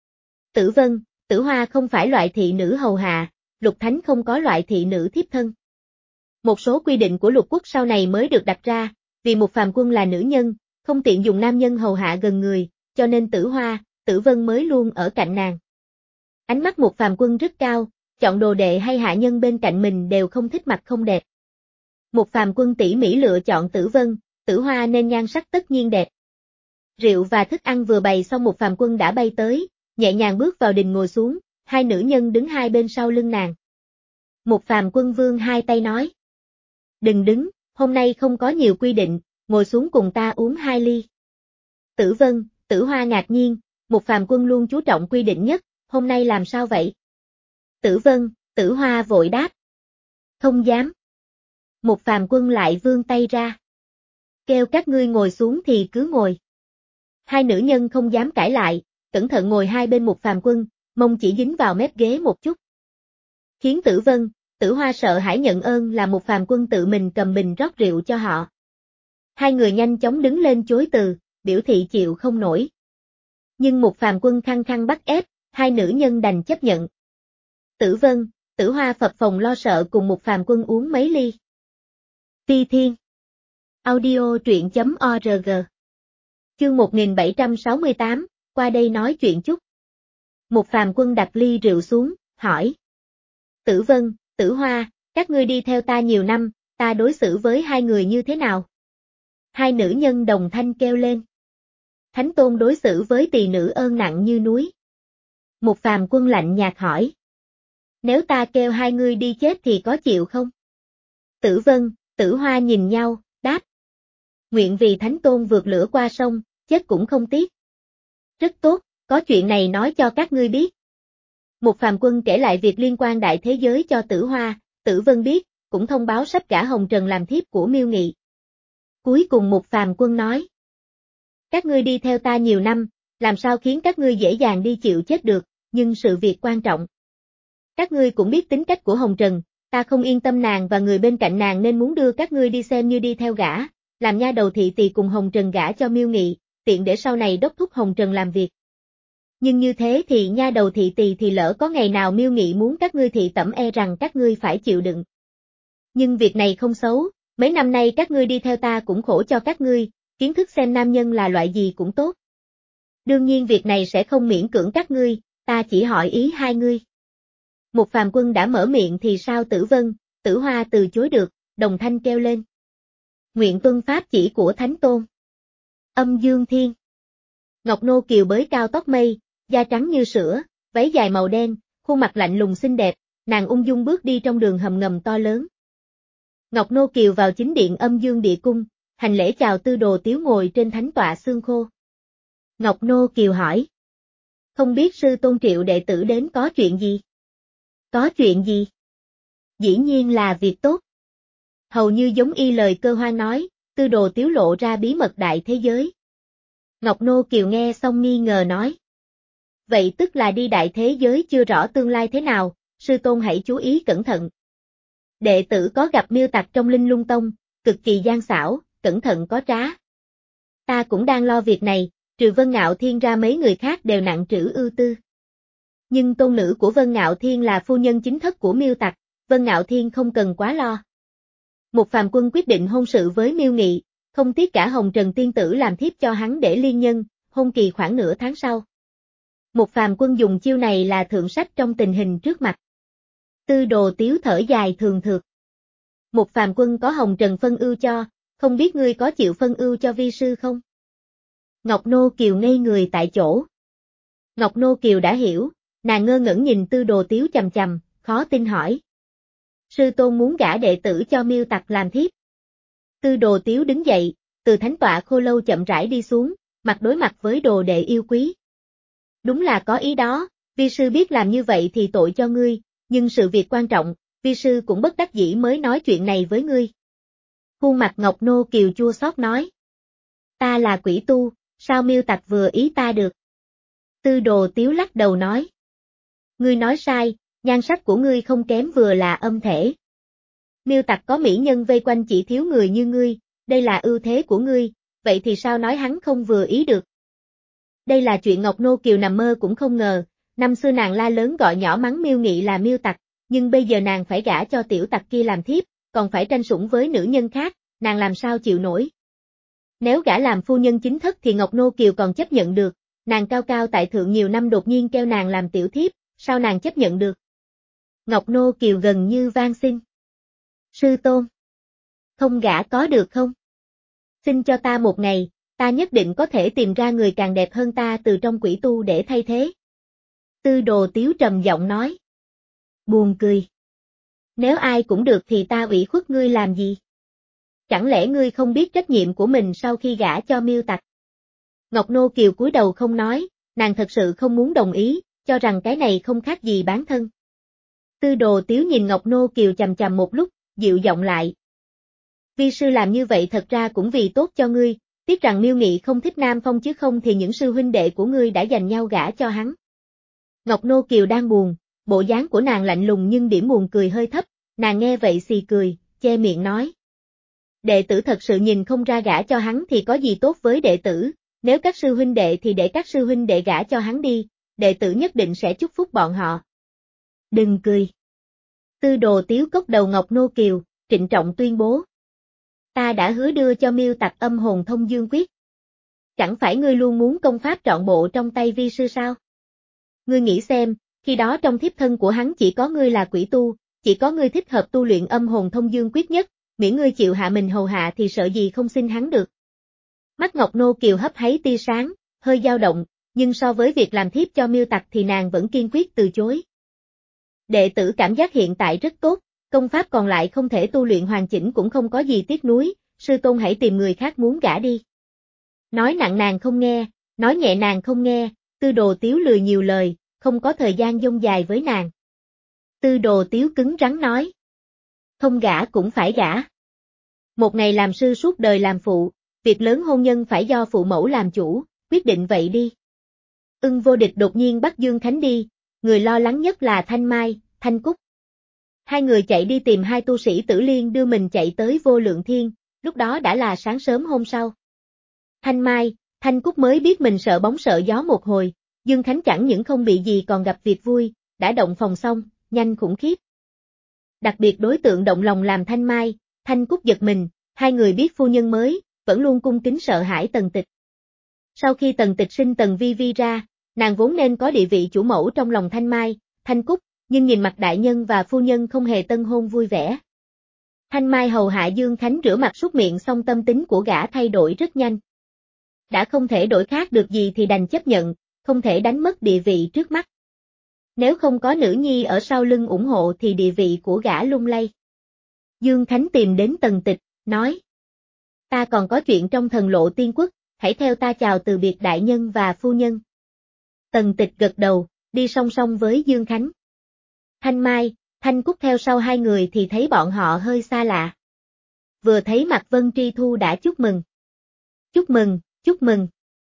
Tử Vân, Tử Hoa không phải loại thị nữ hầu hạ, Lục Thánh không có loại thị nữ thiếp thân. Một số quy định của lục quốc sau này mới được đặt ra, vì một phàm quân là nữ nhân, không tiện dùng nam nhân hầu hạ gần người, cho nên Tử Hoa, Tử Vân mới luôn ở cạnh nàng. Ánh mắt một phàm quân rất cao, chọn đồ đệ hay hạ nhân bên cạnh mình đều không thích mặt không đẹp. Một phàm quân tỉ mỉ lựa chọn Tử Vân, Tử Hoa nên nhan sắc tất nhiên đẹp. Rượu và thức ăn vừa bày xong một phàm quân đã bay tới, nhẹ nhàng bước vào đình ngồi xuống, hai nữ nhân đứng hai bên sau lưng nàng. Một phàm quân vương hai tay nói. Đừng đứng, hôm nay không có nhiều quy định, ngồi xuống cùng ta uống hai ly. Tử Vân, Tử Hoa ngạc nhiên, Mục Phàm Quân luôn chú trọng quy định nhất, hôm nay làm sao vậy? Tử Vân, Tử Hoa vội đáp. Không dám. Mục Phàm Quân lại vươn tay ra. Kêu các ngươi ngồi xuống thì cứ ngồi. Hai nữ nhân không dám cãi lại, cẩn thận ngồi hai bên Mục Phàm Quân, mông chỉ dính vào mép ghế một chút. Khiến Tử Vân, Tử Hoa sợ hãi nhận ơn là Mục Phàm Quân tự mình cầm bình rót rượu cho họ. Hai người nhanh chóng đứng lên chối từ, biểu thị chịu không nổi. Nhưng Mục Phàm Quân khăng khăng bắt ép, hai nữ nhân đành chấp nhận. Tử Vân, Tử Hoa phập phồng lo sợ cùng Mục Phàm Quân uống mấy ly. Phi Thiên Audio truyện chấm org Chương một nghìn bảy trăm sáu mươi tám, qua đây nói chuyện chút. Mục Phàm Quân đặt ly rượu xuống, hỏi. Tử Vân, Tử Hoa, các ngươi đi theo ta nhiều năm, ta đối xử với hai người như thế nào? Hai nữ nhân đồng thanh kêu lên. Thánh Tôn đối xử với tỳ nữ ơn nặng như núi. Mục Phàm Quân lạnh nhạt hỏi. Nếu ta kêu hai ngươi đi chết thì có chịu không? Tử Vân, Tử Hoa nhìn nhau, đáp. Nguyện vì Thánh Tôn vượt lửa qua sông, chết cũng không tiếc. Rất tốt, có chuyện này nói cho các ngươi biết. Mục Phàm Quân kể lại việc liên quan đại thế giới cho Tử Hoa, Tử Vân biết, cũng thông báo sắp gả Hồng Trần làm thiếp của Miêu Nghị. Cuối cùng Mục Phàm Quân nói. Các ngươi đi theo ta nhiều năm, làm sao khiến các ngươi dễ dàng đi chịu chết được, nhưng sự việc quan trọng. Các ngươi cũng biết tính cách của Hồng Trần, ta không yên tâm nàng và người bên cạnh nàng nên muốn đưa các ngươi đi xem như đi theo gả, làm nha đầu thị tỳ cùng Hồng Trần gả cho Miêu Nghị, tiện để sau này đốc thúc Hồng Trần làm việc. Nhưng như thế thì nha đầu thị tỳ thì lỡ có ngày nào Miêu Nghị muốn các ngươi thị tẩm e rằng các ngươi phải chịu đựng. Nhưng việc này không xấu, mấy năm nay các ngươi đi theo ta cũng khổ cho các ngươi, kiến thức xem nam nhân là loại gì cũng tốt. Đương nhiên việc này sẽ không miễn cưỡng các ngươi, ta chỉ hỏi ý hai ngươi. Mục Phàm Quân đã mở miệng thì sao Tử Vân, Tử Hoa từ chối được, đồng thanh kêu lên. Nguyện tuân pháp chỉ của Thánh Tôn. Âm Dương Thiên. Ngọc Nô Kiều bới cao tóc mây, da trắng như sữa, váy dài màu đen, khuôn mặt lạnh lùng xinh đẹp, nàng ung dung bước đi trong đường hầm ngầm to lớn. Ngọc Nô Kiều vào chính điện Âm Dương Địa Cung, hành lễ chào Tư Đồ Tiếu ngồi trên thánh tọa xương khô. Ngọc Nô Kiều hỏi. Không biết sư tôn triệu đệ tử đến có chuyện gì? Có chuyện gì? Dĩ nhiên là việc tốt. Hầu như giống y lời Cơ Hoan nói, Tư Đồ Tiếu lộ ra bí mật đại thế giới. Ngọc Nô Kiều nghe xong nghi ngờ nói. Vậy tức là đi đại thế giới chưa rõ tương lai thế nào, sư tôn hãy chú ý cẩn thận. Đệ tử có gặp Miêu Tặc trong Linh Lung Tông, cực kỳ gian xảo, cẩn thận có trá. Ta cũng đang lo việc này, trừ Vân Ngạo Thiên ra mấy người khác đều nặng trĩu ưu tư. Nhưng tôn nữ của Vân Ngạo Thiên là phu nhân chính thất của Miêu Tặc, Vân Ngạo Thiên không cần quá lo. Mục Phàm Quân quyết định hôn sự với Miêu Nghị, không tiếc cả Hồng Trần tiên tử làm thiếp cho hắn để liên nhân, hôn kỳ khoảng nửa tháng sau. Mục Phàm Quân dùng chiêu này là thượng sách trong tình hình trước mặt. Tư Đồ Tiếu thở dài thường thượt. Mục Phàm Quân có Hồng Trần phân ưu cho, không biết ngươi có chịu phân ưu cho vi sư không? Ngọc Nô Kiều ngây người tại chỗ. Ngọc Nô Kiều đã hiểu, nàng ngơ ngẩn nhìn Tư Đồ Tiếu chằm chằm, khó tin hỏi. Sư tôn muốn gả đệ tử cho Miêu Tặc làm thiếp. Tư Đồ Tiếu đứng dậy, từ thánh tọa khô lâu chậm rãi đi xuống, mặt đối mặt với đồ đệ yêu quý. Đúng là có ý đó, vi sư biết làm như vậy thì tội cho ngươi, nhưng sự việc quan trọng, vi sư cũng bất đắc dĩ mới nói chuyện này với ngươi. Khuôn mặt Ngọc Nô Kiều chua xót nói. Ta là quỷ tu, sao Miêu Tặc vừa ý ta được? Tư Đồ Tiếu lắc đầu nói. Ngươi nói sai, nhan sắc của ngươi không kém vừa là âm thể. Miêu Tặc có mỹ nhân vây quanh chỉ thiếu người như ngươi, đây là ưu thế của ngươi, vậy thì sao nói hắn không vừa ý được? Đây là chuyện Ngọc Nô Kiều nằm mơ cũng không ngờ, năm xưa nàng la lớn gọi nhỏ mắng Miêu Nghị là Miêu Tặc, nhưng bây giờ nàng phải gả cho tiểu tặc kia làm thiếp, còn phải tranh sủng với nữ nhân khác, nàng làm sao chịu nổi? Nếu gả làm phu nhân chính thất thì Ngọc Nô Kiều còn chấp nhận được, nàng cao cao tại thượng nhiều năm đột nhiên kêu nàng làm tiểu thiếp, sao nàng chấp nhận được? Ngọc Nô Kiều gần như van xin. Sư tôn, không gả có được không? Xin cho ta một ngày, ta nhất định có thể tìm ra người càng đẹp hơn ta từ trong quỷ tu để thay thế. Tư Đồ Tiếu trầm giọng nói. Buồn cười. Nếu ai cũng được thì ta ủy khuất ngươi làm gì? Chẳng lẽ ngươi không biết trách nhiệm của mình sau khi gả cho Miêu Tặc? Ngọc Nô Kiều cúi đầu không nói, nàng thật sự không muốn đồng ý, cho rằng cái này không khác gì bán thân. Tư Đồ Tiếu nhìn Ngọc Nô Kiều chằm chằm một lúc, dịu giọng lại. Vi sư làm như vậy thật ra cũng vì tốt cho ngươi, tiếc rằng Miêu Nghị không thích Nam Phong chứ không thì những sư huynh đệ của ngươi đã giành nhau gả cho hắn. Ngọc Nô Kiều đang buồn, bộ dáng của nàng lạnh lùng nhưng điểm buồn cười hơi thấp, nàng nghe vậy xì cười, che miệng nói. Đệ tử thật sự nhìn không ra gả cho hắn thì có gì tốt với đệ tử, nếu các sư huynh đệ thì để các sư huynh đệ gả cho hắn đi, đệ tử nhất định sẽ chúc phúc bọn họ. Đừng cười. Tư Đồ Tiếu cốc đầu Ngọc Nô Kiều, trịnh trọng tuyên bố. Ta đã hứa đưa cho Miêu Tặc âm hồn thông dương quyết. Chẳng phải ngươi luôn muốn công pháp trọn bộ trong tay vi sư sao? Ngươi nghĩ xem, khi đó trong thiếp thân của hắn chỉ có ngươi là quỷ tu, chỉ có ngươi thích hợp tu luyện âm hồn thông dương quyết nhất, miễn ngươi chịu hạ mình hầu hạ thì sợ gì không xin hắn được. Mắt Ngọc Nô Kiều hấp háy tia sáng, hơi dao động, nhưng so với việc làm thiếp cho Miêu Tặc thì nàng vẫn kiên quyết từ chối. Đệ tử cảm giác hiện tại rất tốt, công pháp còn lại không thể tu luyện hoàn chỉnh cũng không có gì tiếc nuối, sư tôn hãy tìm người khác muốn gả đi. Nói nặng nàng không nghe, nói nhẹ nàng không nghe, Tư Đồ Tiếu lười nhiều lời, không có thời gian dông dài với nàng. Tư Đồ Tiếu cứng rắn nói. Không gả cũng phải gả. Một ngày làm sư suốt đời làm phụ, việc lớn hôn nhân phải do phụ mẫu làm chủ, quyết định vậy đi. Ưng Vô Địch đột nhiên bắt Dương Khánh đi, người lo lắng nhất là Thanh Mai, Thanh Cúc. Hai người chạy đi tìm hai tu sĩ Tử Liên đưa mình chạy tới Vô Lượng Thiên, lúc đó đã là sáng sớm hôm sau. Thanh Mai, Thanh Cúc mới biết mình sợ bóng sợ gió một hồi, Dương Khánh chẳng những không bị gì còn gặp việc vui, đã động phòng xong, nhanh khủng khiếp. Đặc biệt đối tượng động lòng làm Thanh Mai, Thanh Cúc giật mình, hai người biết phu nhân mới, vẫn luôn cung kính sợ hãi Tần Tịch. Sau khi Tần Tịch sinh Tần Vi Vi ra, nàng vốn nên có địa vị chủ mẫu trong lòng Thanh Mai, Thanh Cúc, nhưng nhìn mặt đại nhân và phu nhân không hề tân hôn vui vẻ. Thanh Mai hầu hạ Dương Khánh rửa mặt súc miệng xong tâm tính của gã thay đổi rất nhanh. Đã không thể đổi khác được gì thì đành chấp nhận, không thể đánh mất địa vị trước mắt. Nếu không có nữ nhi ở sau lưng ủng hộ thì địa vị của gã lung lay. Dương Khánh tìm đến Tần Tịch, nói. Ta còn có chuyện trong Thần Lộ Tiên Quốc, hãy theo ta chào từ biệt đại nhân và phu nhân. Tần Tịch gật đầu, đi song song với Dương Khánh. Thanh Mai, Thanh Cúc theo sau hai người thì thấy bọn họ hơi xa lạ. Vừa thấy mặt Vân Tri Thu đã chúc mừng. Chúc mừng, chúc mừng.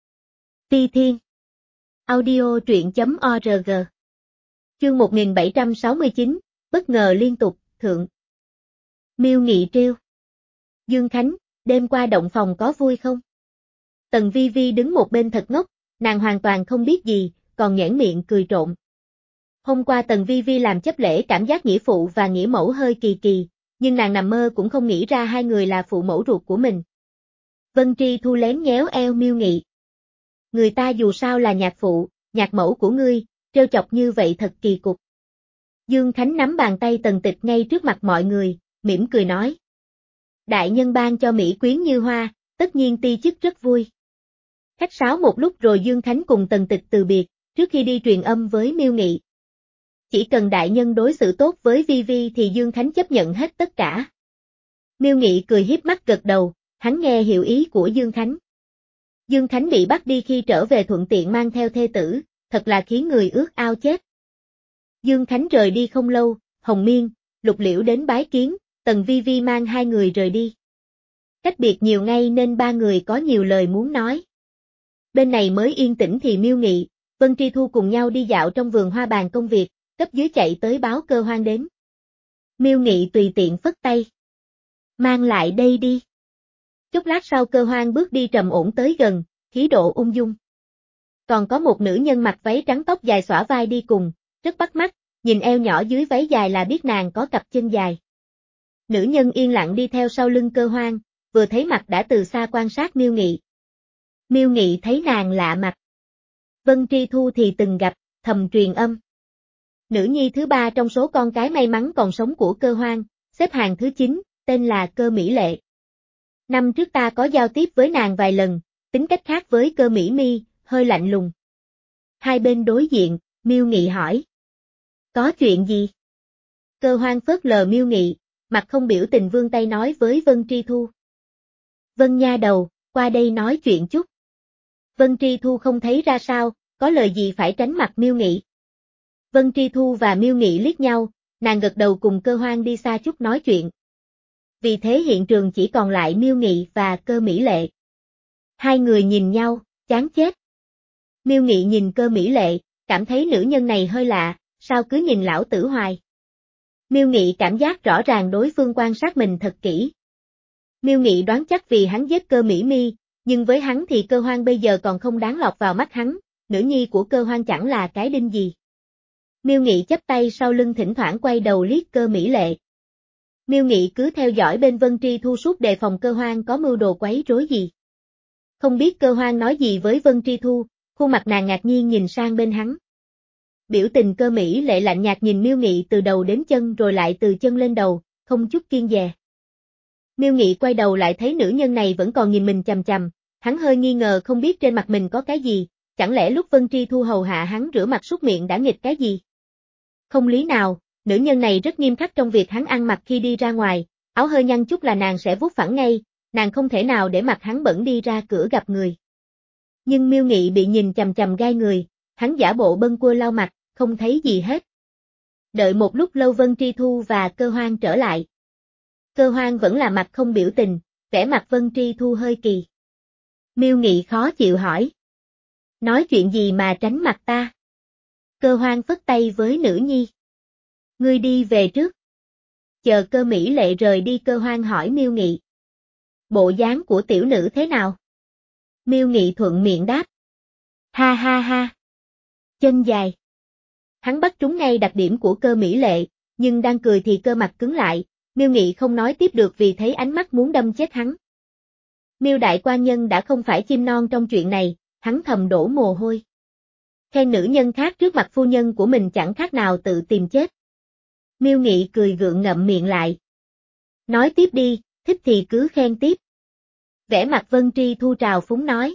Ti Thiên. Audio truyện chấm org. Chương một nghìn bảy trăm sáu mươi chín, bất ngờ liên tục, thượng. Miêu Nghị trêu. Dương Khánh, đêm qua động phòng có vui không? Tần Vi Vi đứng một bên thật ngốc, nàng hoàn toàn không biết gì, còn nhoẻn miệng cười trộn. Hôm qua Tần Vi Vi làm chấp lễ cảm giác nghĩa phụ và nghĩa mẫu hơi kỳ kỳ, nhưng nàng nằm mơ cũng không nghĩ ra hai người là phụ mẫu ruột của mình. Vân Tri Thu lén nhéo eo Miêu Nghị. Người ta dù sao là nhạc phụ, nhạc mẫu của ngươi, trêu chọc như vậy thật kỳ cục. Dương Khánh nắm bàn tay Tần Tịch ngay trước mặt mọi người, mỉm cười nói. Đại nhân ban cho Mỹ quyến như hoa, tất nhiên ti chức rất vui. Khách sáo một lúc rồi Dương Khánh cùng Tần Tịch từ biệt, trước khi đi truyền âm với Miêu Nghị. Chỉ cần đại nhân đối xử tốt với Vi Vi thì Dương Khánh chấp nhận hết tất cả. Miêu Nghị cười hiếp mắt gật đầu, hắn nghe hiểu ý của Dương Khánh. Dương Khánh bị bắt đi khi trở về thuận tiện mang theo thê tử, thật là khiến người ước ao chết. Dương Khánh rời đi không lâu, Hồng Miên, Lục Liễu đến bái kiến, Tần Vi Vi mang hai người rời đi. Cách biệt nhiều ngày nên ba người có nhiều lời muốn nói. Bên này mới yên tĩnh thì Miêu Nghị, Vân Tri Thu cùng nhau đi dạo trong vườn hoa bàn công việc, cấp dưới chạy tới báo Cơ Hoan đến. Miêu Nghị tùy tiện phất tay. Mang lại đây đi. Chốc lát sau Cơ Hoan bước đi trầm ổn tới gần, khí độ ung dung. Còn có một nữ nhân mặc váy trắng tóc dài xõa vai đi cùng, rất bắt mắt, nhìn eo nhỏ dưới váy dài là biết nàng có cặp chân dài. Nữ nhân yên lặng đi theo sau lưng Cơ Hoan, vừa thấy mặt đã từ xa quan sát Miêu Nghị. Miêu Nghị thấy nàng lạ mặt. Vân Tri Thu thì từng gặp, thầm truyền âm. Nữ nhi thứ ba trong số con cái may mắn còn sống của Cơ Hoan, xếp hàng thứ chín, tên là Cơ Mỹ Lệ. Năm trước ta có giao tiếp với nàng vài lần, tính cách khác với Cơ Mỹ Mi, hơi lạnh lùng. Hai bên đối diện, Miêu Nghị hỏi. Có chuyện gì? Cơ Hoan phớt lờ Miêu Nghị, mặt không biểu tình vươn tay nói với Vân Tri Thu. Vân nha đầu, qua đây nói chuyện chút. Vân Tri Thu không thấy ra sao, có lời gì phải tránh mặt Miêu Nghị. Vân Tri Thu và Miêu Nghị liếc nhau, nàng gật đầu cùng Cơ Hoang đi xa chút nói chuyện. Vì thế hiện trường chỉ còn lại Miêu Nghị và Cơ Mỹ Lệ. Hai người nhìn nhau, chán chết. Miêu Nghị nhìn Cơ Mỹ Lệ, cảm thấy nữ nhân này hơi lạ, sao cứ nhìn lão tử hoài. Miêu Nghị cảm giác rõ ràng đối phương quan sát mình thật kỹ. Miêu Nghị đoán chắc vì hắn giết Cơ Mỹ Mi, nhưng với hắn thì Cơ Hoang bây giờ còn không đáng lọt vào mắt hắn, nữ nhi của Cơ Hoang chẳng là cái đinh gì. Miêu Nghị chắp tay sau lưng thỉnh thoảng quay đầu liếc Cơ Mỹ Lệ. Miêu Nghị cứ theo dõi bên Vân Tri Thu suốt đề phòng Cơ Hoang có mưu đồ quấy rối gì. Không biết Cơ Hoang nói gì với Vân Tri Thu, khuôn mặt nàng ngạc nhiên nhìn sang bên hắn. Biểu tình Cơ Mỹ Lệ lạnh nhạt nhìn Miêu Nghị từ đầu đến chân rồi lại từ chân lên đầu, không chút kiêng dè. Miêu Nghị quay đầu lại thấy nữ nhân này vẫn còn nhìn mình chằm chằm, hắn hơi nghi ngờ không biết trên mặt mình có cái gì, chẳng lẽ lúc Vân Tri Thu hầu hạ hắn rửa mặt súc miệng đã nghịch cái gì? Không lý nào, nữ nhân này rất nghiêm khắc trong việc hắn ăn mặc khi đi ra ngoài, áo hơi nhăn chút là nàng sẽ vuốt phẳng ngay, nàng không thể nào để mặc hắn bẩn đi ra cửa gặp người. Nhưng Miêu Nghị bị nhìn chằm chằm gai người, hắn giả bộ bâng quơ lau mặt, không thấy gì hết. Đợi một lúc lâu Vân Tri Thu và Cơ Hoang trở lại. Cơ Hoang vẫn là mặt không biểu tình, vẻ mặt Vân Tri Thu hơi kỳ. Miêu Nghị khó chịu hỏi. Nói chuyện gì mà tránh mặt ta? Cơ Hoang phất tay với nữ nhi. Ngươi đi về trước. Chờ Cơ Mỹ Lệ rời đi Cơ Hoang hỏi Miêu Nghị. Bộ dáng của tiểu nữ thế nào? Miêu Nghị thuận miệng đáp. Ha ha ha. Chân dài. Hắn bắt trúng ngay đặc điểm của Cơ Mỹ Lệ, nhưng đang cười thì cơ mặt cứng lại, Miêu Nghị không nói tiếp được vì thấy ánh mắt muốn đâm chết hắn. Miêu đại quan nhân đã không phải chim non trong chuyện này, hắn thầm đổ mồ hôi. Khen nữ nhân khác trước mặt phu nhân của mình chẳng khác nào tự tìm chết. Miêu Nghị cười gượng ngậm miệng lại. Nói tiếp đi, thích thì cứ khen tiếp. Vẻ mặt Vân Tri Thu trào phúng nói.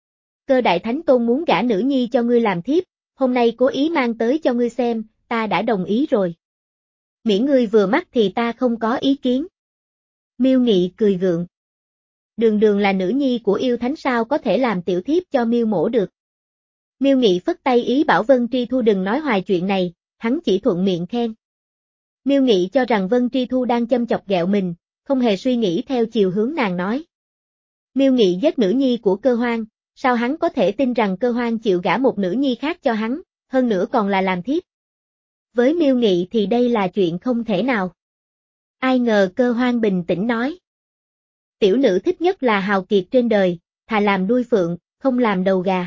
Cơ đại thánh tôn muốn gả nữ nhi cho ngươi làm thiếp, hôm nay cố ý mang tới cho ngươi xem, ta đã đồng ý rồi. Miễn ngươi vừa mắt thì ta không có ý kiến. Miêu Nghị cười gượng. Đường đường là nữ nhi của yêu thánh sao có thể làm tiểu thiếp cho Miêu mổ được. Miêu Nghị phất tay ý bảo Vân Tri Thu đừng nói hoài chuyện này, hắn chỉ thuận miệng khen. Miêu Nghị cho rằng Vân Tri Thu đang châm chọc ghẹo mình, không hề suy nghĩ theo chiều hướng nàng nói. Miêu Nghị giết nữ nhi của Cơ Hoang, sao hắn có thể tin rằng Cơ Hoang chịu gả một nữ nhi khác cho hắn, hơn nữa còn là làm thiếp. Với Miêu Nghị thì đây là chuyện không thể nào. Ai ngờ Cơ Hoang bình tĩnh nói. Tiểu nữ thích nhất là hào kiệt trên đời, thà làm đuôi phượng, không làm đầu gà.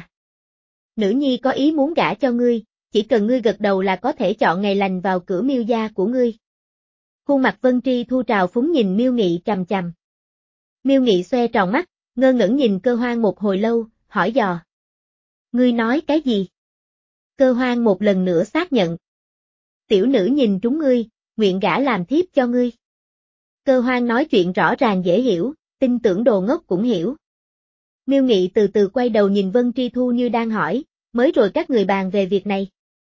Nữ nhi có ý muốn gả cho ngươi, chỉ cần ngươi gật đầu là có thể chọn ngày lành vào cửa Miêu gia của ngươi. Khuôn mặt Vân Tri Thu trào phúng nhìn Miêu Nghị chằm chằm. Miêu Nghị xoe tròn mắt, ngơ ngẩn nhìn Cơ Hoang một hồi lâu, hỏi dò. Ngươi nói cái gì? Cơ Hoang một lần nữa xác nhận. Tiểu nữ nhìn trúng ngươi, nguyện gả làm thiếp cho ngươi. Cơ Hoang nói chuyện rõ ràng dễ hiểu, tin tưởng đồ ngốc cũng hiểu. Miêu Nghị từ từ quay đầu nhìn Vân Tri Thu như đang hỏi, mới rồi các người bàn về việc này.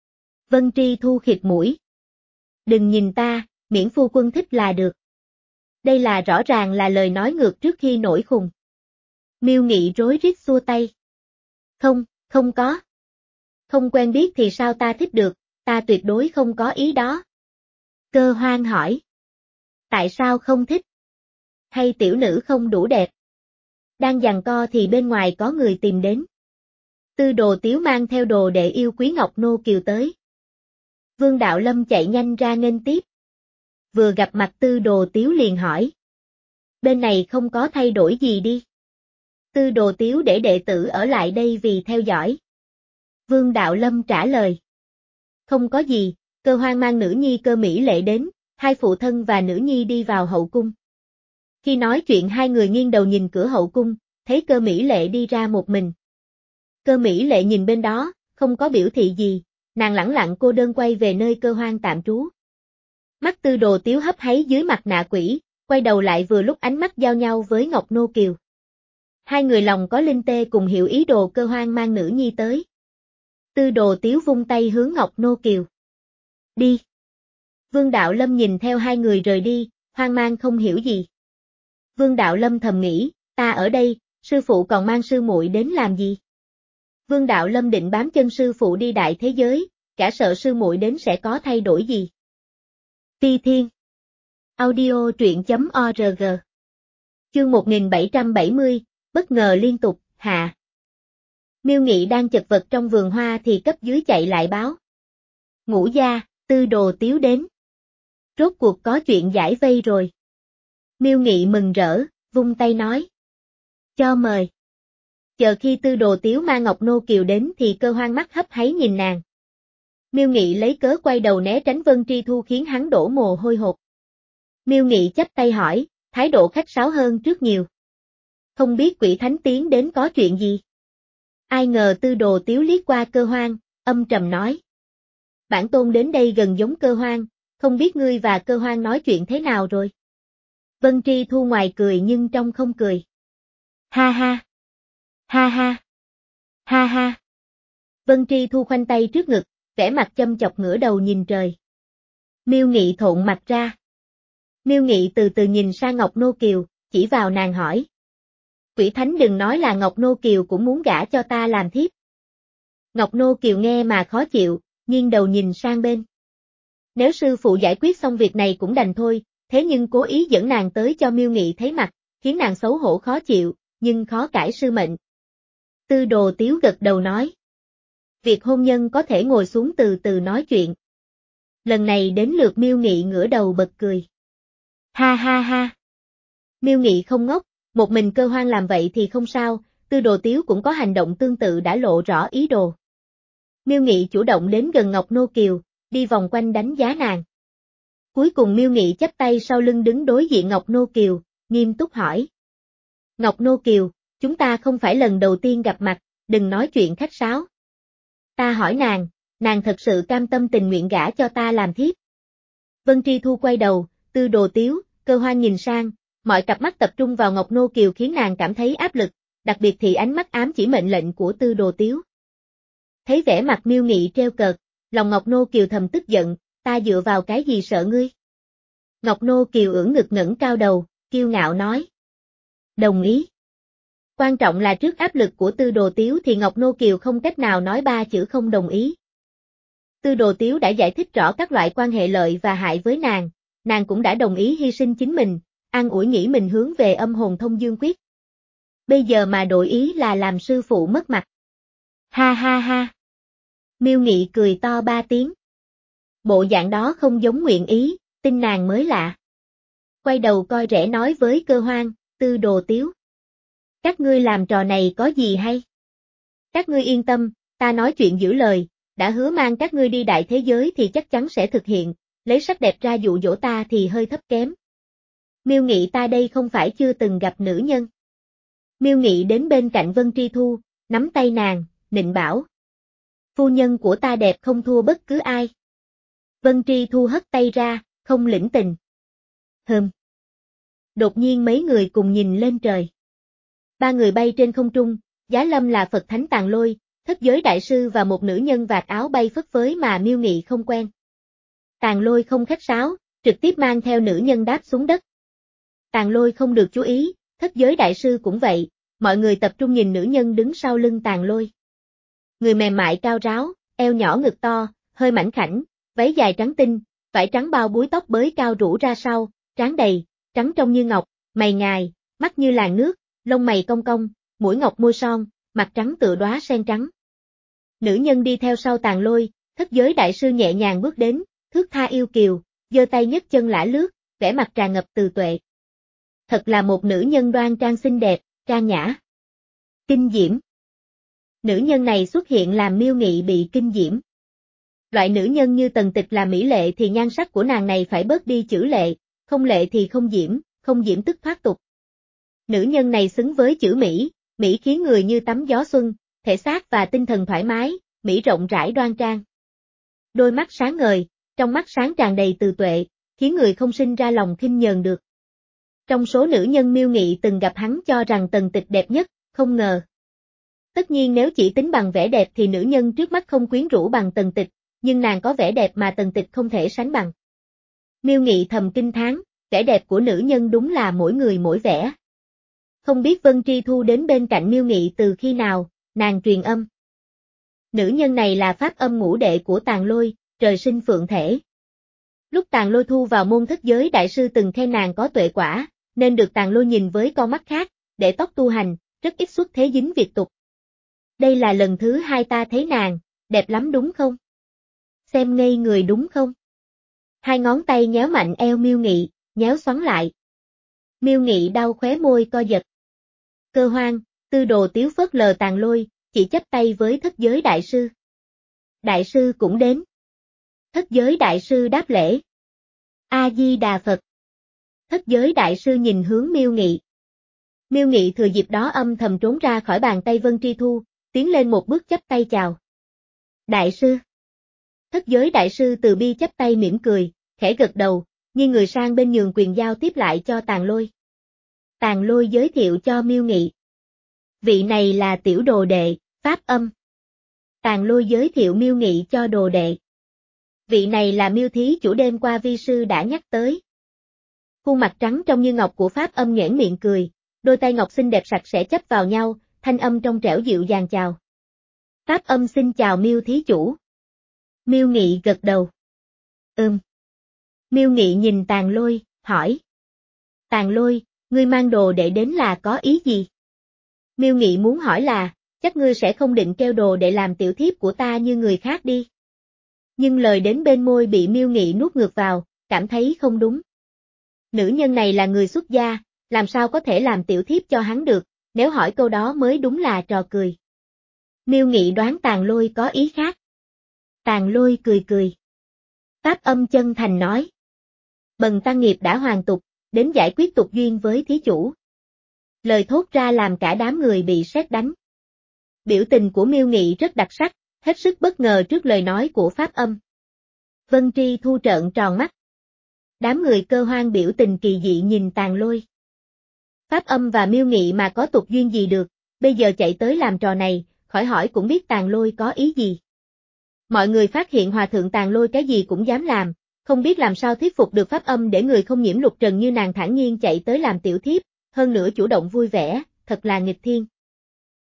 Vân Tri Thu khịt mũi. Đừng nhìn ta, miễn phu quân thích là được. Đây là rõ ràng là lời nói ngược trước khi nổi khùng. Miêu Nghị rối rít xua tay. Không, không có. Không quen biết thì sao ta thích được, ta tuyệt đối không có ý đó. Cơ Hoang hỏi. Tại sao không thích? Hay tiểu nữ không đủ đẹp? Đang giằng co thì bên ngoài có người tìm đến. Tư Đồ Tiếu mang theo đồ đệ yêu quý Ngọc Nô Kiều tới. Vương Đạo Lâm chạy nhanh ra nghênh tiếp. Vừa gặp mặt Tư Đồ Tiếu liền hỏi. Bên này không có thay đổi gì đi. Tư Đồ Tiếu để đệ tử ở lại đây vì theo dõi. Vương Đạo Lâm trả lời. Không có gì, Cơ Hoang mang nữ nhi Cơ Mỹ Lệ đến, hai phụ thân và nữ nhi đi vào hậu cung. Khi nói chuyện hai người nghiêng đầu nhìn cửa hậu cung, thấy Cơ Mỹ Lệ đi ra một mình. Cơ Mỹ Lệ nhìn bên đó, không có biểu thị gì, nàng lẳng lặng cô đơn quay về nơi Cơ Hoang tạm trú. Mắt Tư Đồ Tiếu hấp háy dưới mặt nạ quỷ, quay đầu lại vừa lúc ánh mắt giao nhau với Ngọc Nô Kiều. Hai người lòng có linh tê cùng hiểu ý đồ Cơ Hoang mang nữ nhi tới. Tư Đồ Tiếu vung tay hướng Ngọc Nô Kiều. Đi. Vương Đạo Lâm nhìn theo hai người rời đi, hoang mang không hiểu gì. Vương Đạo Lâm thầm nghĩ, ta ở đây, sư phụ còn mang sư muội đến làm gì? Vương Đạo Lâm định bám chân sư phụ đi đại thế giới, cả sợ sư muội đến sẽ có thay đổi gì. Phi Thiên Audio truyện.org Chương một nghìn bảy trăm bảy mươi, bất ngờ liên tục, hạ. Miêu Nghị đang chật vật trong vườn hoa thì cấp dưới chạy lại báo. Ngũ gia, Tư Đồ Tiếu đến. Rốt cuộc có chuyện giải vây rồi. Miêu Nghị mừng rỡ, vung tay nói. Cho mời. Chờ khi Tư Đồ Tiếu mang Ngọc Nô Kiều đến thì Cơ Hoang mắt hấp háy nhìn nàng. Miêu Nghị lấy cớ quay đầu né tránh Vân Tri Thu khiến hắn đổ mồ hôi hột. Miêu Nghị chắp tay hỏi, thái độ khách sáo hơn trước nhiều. Không biết Quỷ Thánh tiến đến có chuyện gì? Ai ngờ Tư Đồ Tiếu liếc qua Cơ Hoang, âm trầm nói. Bản tôn đến đây gần giống Cơ Hoang, không biết ngươi và Cơ Hoang nói chuyện thế nào rồi? Vân Tri Thu ngoài cười nhưng trong không cười. Ha ha! Ha ha! Ha ha! Vân Tri Thu khoanh tay trước ngực, vẻ mặt châm chọc ngửa đầu nhìn trời. Miêu Nghị thộn mặt ra. Miêu Nghị từ từ nhìn sang Ngọc Nô Kiều, chỉ vào nàng hỏi. Quỷ Thánh đừng nói là Ngọc Nô Kiều cũng muốn gả cho ta làm thiếp. Ngọc Nô Kiều nghe mà khó chịu, nghiêng đầu nhìn sang bên. Nếu sư phụ giải quyết xong việc này cũng đành thôi, thế nhưng cố ý dẫn nàng tới cho Miêu Nghị thấy mặt, khiến nàng xấu hổ khó chịu, nhưng khó cãi sư mệnh. Tư Đồ Tiếu gật đầu nói. Việc hôn nhân có thể ngồi xuống từ từ nói chuyện. Lần này đến lượt Miêu Nghị ngửa đầu bật cười. Ha ha ha. Miêu Nghị không ngốc, một mình Cơ Hoang làm vậy thì không sao, Tư Đồ Tiếu cũng có hành động tương tự đã lộ rõ ý đồ. Miêu Nghị chủ động đến gần Ngọc Nô Kiều, đi vòng quanh đánh giá nàng. Cuối cùng Miêu Nghị chắp tay sau lưng đứng đối diện Ngọc Nô Kiều, nghiêm túc hỏi. Ngọc Nô Kiều, chúng ta không phải lần đầu tiên gặp mặt, đừng nói chuyện khách sáo. Ta hỏi nàng, nàng thật sự cam tâm tình nguyện gả cho ta làm thiếp. Vân Tri Thu quay đầu, Tư Đồ Tiếu, Cơ Hoang nhìn sang, mọi cặp mắt tập trung vào Ngọc Nô Kiều khiến nàng cảm thấy áp lực, đặc biệt thì ánh mắt ám chỉ mệnh lệnh của Tư Đồ Tiếu. Thấy vẻ mặt Miêu Nghị treo cợt, lòng Ngọc Nô Kiều thầm tức giận, ta dựa vào cái gì sợ ngươi? Ngọc Nô Kiều ưỡn ngực ngẩng cao đầu, kiêu ngạo nói. Đồng ý. Quan trọng là trước áp lực của Tư Đồ Tiếu thì Ngọc Nô Kiều không cách nào nói ba chữ không đồng ý. Tư Đồ Tiếu đã giải thích rõ các loại quan hệ lợi và hại với nàng, nàng cũng đã đồng ý hy sinh chính mình, an ủi nghĩ mình hướng về âm hồn thông dương quyết. Bây giờ mà đổi ý là làm sư phụ mất mặt. Ha ha ha. Miêu Nghị cười to ba tiếng. Bộ dạng đó không giống nguyện ý, tin nàng mới lạ. Quay đầu coi rẻ nói với Cơ Hoang, Tư Đồ Tiếu. Các ngươi làm trò này có gì hay? Các ngươi yên tâm, ta nói chuyện giữ lời, đã hứa mang các ngươi đi đại thế giới thì chắc chắn sẽ thực hiện, lấy sắc đẹp ra dụ dỗ ta thì hơi thấp kém. Miêu Nghị ta đây không phải chưa từng gặp nữ nhân. Miêu Nghị đến bên cạnh Vân Tri Thu, nắm tay nàng, nịnh bảo. Phu nhân của ta đẹp không thua bất cứ ai. Vân Tri Thu hất tay ra, không lĩnh tình. Hừm. Đột nhiên mấy người cùng nhìn lên trời. Ba người bay trên không trung, Giá Lâm là Phật Thánh Tàng Lôi, Thất Giới Đại Sư và một nữ nhân vạt áo bay phất phới mà Miêu Nghị không quen. Tàng Lôi không khách sáo, trực tiếp mang theo nữ nhân đáp xuống đất. Tàng Lôi không được chú ý, Thất Giới Đại Sư cũng vậy, mọi người tập trung nhìn nữ nhân đứng sau lưng Tàng Lôi. Người mềm mại cao ráo, eo nhỏ ngực to, hơi mảnh khảnh, váy dài trắng tinh, vải trắng bao búi tóc bới cao rủ ra sau, trán đầy, trắng trong như ngọc, mày ngài, mắt như làn nước, lông mày cong cong, mũi ngọc môi son, mặt trắng tựa đóa sen trắng. Nữ nhân đi theo sau Tàng Lôi, Thất Giới Đại Sư nhẹ nhàng bước đến, thước tha yêu kiều, giơ tay nhấc chân lả lướt, vẻ mặt tràn ngập từ tuệ. Thật là một nữ nhân đoan trang xinh đẹp, trang nhã. Kinh diễm. Nữ nhân này xuất hiện làm Miêu Nghị bị kinh diễm. Loại nữ nhân như Tần Tịch là mỹ lệ thì nhan sắc của nàng này phải bớt đi chữ lệ, không lệ thì không diễm, không diễm tức thoát tục. Nữ nhân này xứng với chữ Mỹ, Mỹ khiến người như tắm gió xuân, thể xác và tinh thần thoải mái, Mỹ rộng rãi đoan trang. Đôi mắt sáng ngời, trong mắt sáng tràn đầy từ tuệ, khiến người không sinh ra lòng khinh nhờn được. Trong số nữ nhân Miêu Nghị từng gặp hắn cho rằng Tần Tịch đẹp nhất, không ngờ. Tất nhiên nếu chỉ tính bằng vẻ đẹp thì nữ nhân trước mắt không quyến rũ bằng Tần Tịch, nhưng nàng có vẻ đẹp mà Tần Tịch không thể sánh bằng. Miêu Nghị thầm kinh thán, vẻ đẹp của nữ nhân đúng là mỗi người mỗi vẻ. Không biết Vân Tri Thu đến bên cạnh Miêu Nghị từ khi nào, nàng truyền âm. Nữ nhân này là pháp âm ngũ đệ của Tàng Lôi, trời sinh phượng thể. Lúc Tàng Lôi thu vào môn thất giới đại sư từng khen nàng có tuệ quả, nên được Tàng Lôi nhìn với con mắt khác, để tóc tu hành, rất ít xuất thế dính việc tục. Đây là lần thứ hai ta thấy nàng, đẹp lắm đúng không? Xem ngây người đúng không? Hai ngón tay nhéo mạnh eo Miêu Nghị, nhéo xoắn lại. Miêu Nghị đau khóe môi co giật. Cơ Hoan, Tư Đồ Tiếu phớt lờ Tàng Lôi, chỉ chắp tay với thất giới đại sư. Đại sư cũng đến. Thất giới đại sư đáp lễ. A-di-đà Phật. Thất giới đại sư nhìn hướng Miêu Nghị. Miêu Nghị thừa dịp đó âm thầm trốn ra khỏi bàn tay Vân Tri Thu, tiến lên một bước chắp tay chào. Đại sư. Thất giới đại sư từ bi chắp tay mỉm cười, khẽ gật đầu, nghiêng người sang bên nhường quyền giao tiếp lại cho Tàng Lôi. Tàng Lôi giới thiệu cho Miêu Nghị. Vị này là tiểu đồ đệ, Pháp Âm. Tàng Lôi giới thiệu Miêu Nghị cho đồ đệ. Vị này là Miêu thí chủ đêm qua vi sư đã nhắc tới. Khuôn mặt trắng trong như ngọc của Pháp Âm nhoẻn miệng cười, đôi tay ngọc xinh đẹp sạch sẽ chấp vào nhau, thanh âm trong trẻo dịu dàng chào. Pháp Âm xin chào Miêu thí chủ. Miêu Nghị gật đầu. Ừm. Miêu Nghị nhìn Tàng Lôi, hỏi. Tàng Lôi, ngươi mang đồ đệ đến là có ý gì? Miêu Nghị muốn hỏi là, chắc ngươi sẽ không định kêu đồ để làm tiểu thiếp của ta như người khác đi. Nhưng lời đến bên môi bị Miêu Nghị nuốt ngược vào, cảm thấy không đúng. Nữ nhân này là người xuất gia, làm sao có thể làm tiểu thiếp cho hắn được, nếu hỏi câu đó mới đúng là trò cười. Miêu Nghị đoán Tàng Lôi có ý khác. Tàng Lôi cười cười. Pháp Âm chân thành nói. Bần tăng nghiệp đã hoàn tục, đến giải quyết tục duyên với thí chủ. Lời thốt ra làm cả đám người bị sét đánh. Biểu tình của Miêu Nghị rất đặc sắc, hết sức bất ngờ trước lời nói của Pháp Âm. Vân Tri Thu trợn tròn mắt. Đám người Cơ Hoan biểu tình kỳ dị nhìn Tàng Lôi. Pháp Âm và Miêu Nghị mà có tục duyên gì được, bây giờ chạy tới làm trò này, khỏi hỏi cũng biết Tàng Lôi có ý gì. Mọi người phát hiện hòa thượng Tàng Lôi cái gì cũng dám làm, không biết làm sao thuyết phục được Pháp Âm để người không nhiễm lục trần như nàng thản nhiên chạy tới làm tiểu thiếp, hơn nữa chủ động vui vẻ, thật là nghịch thiên.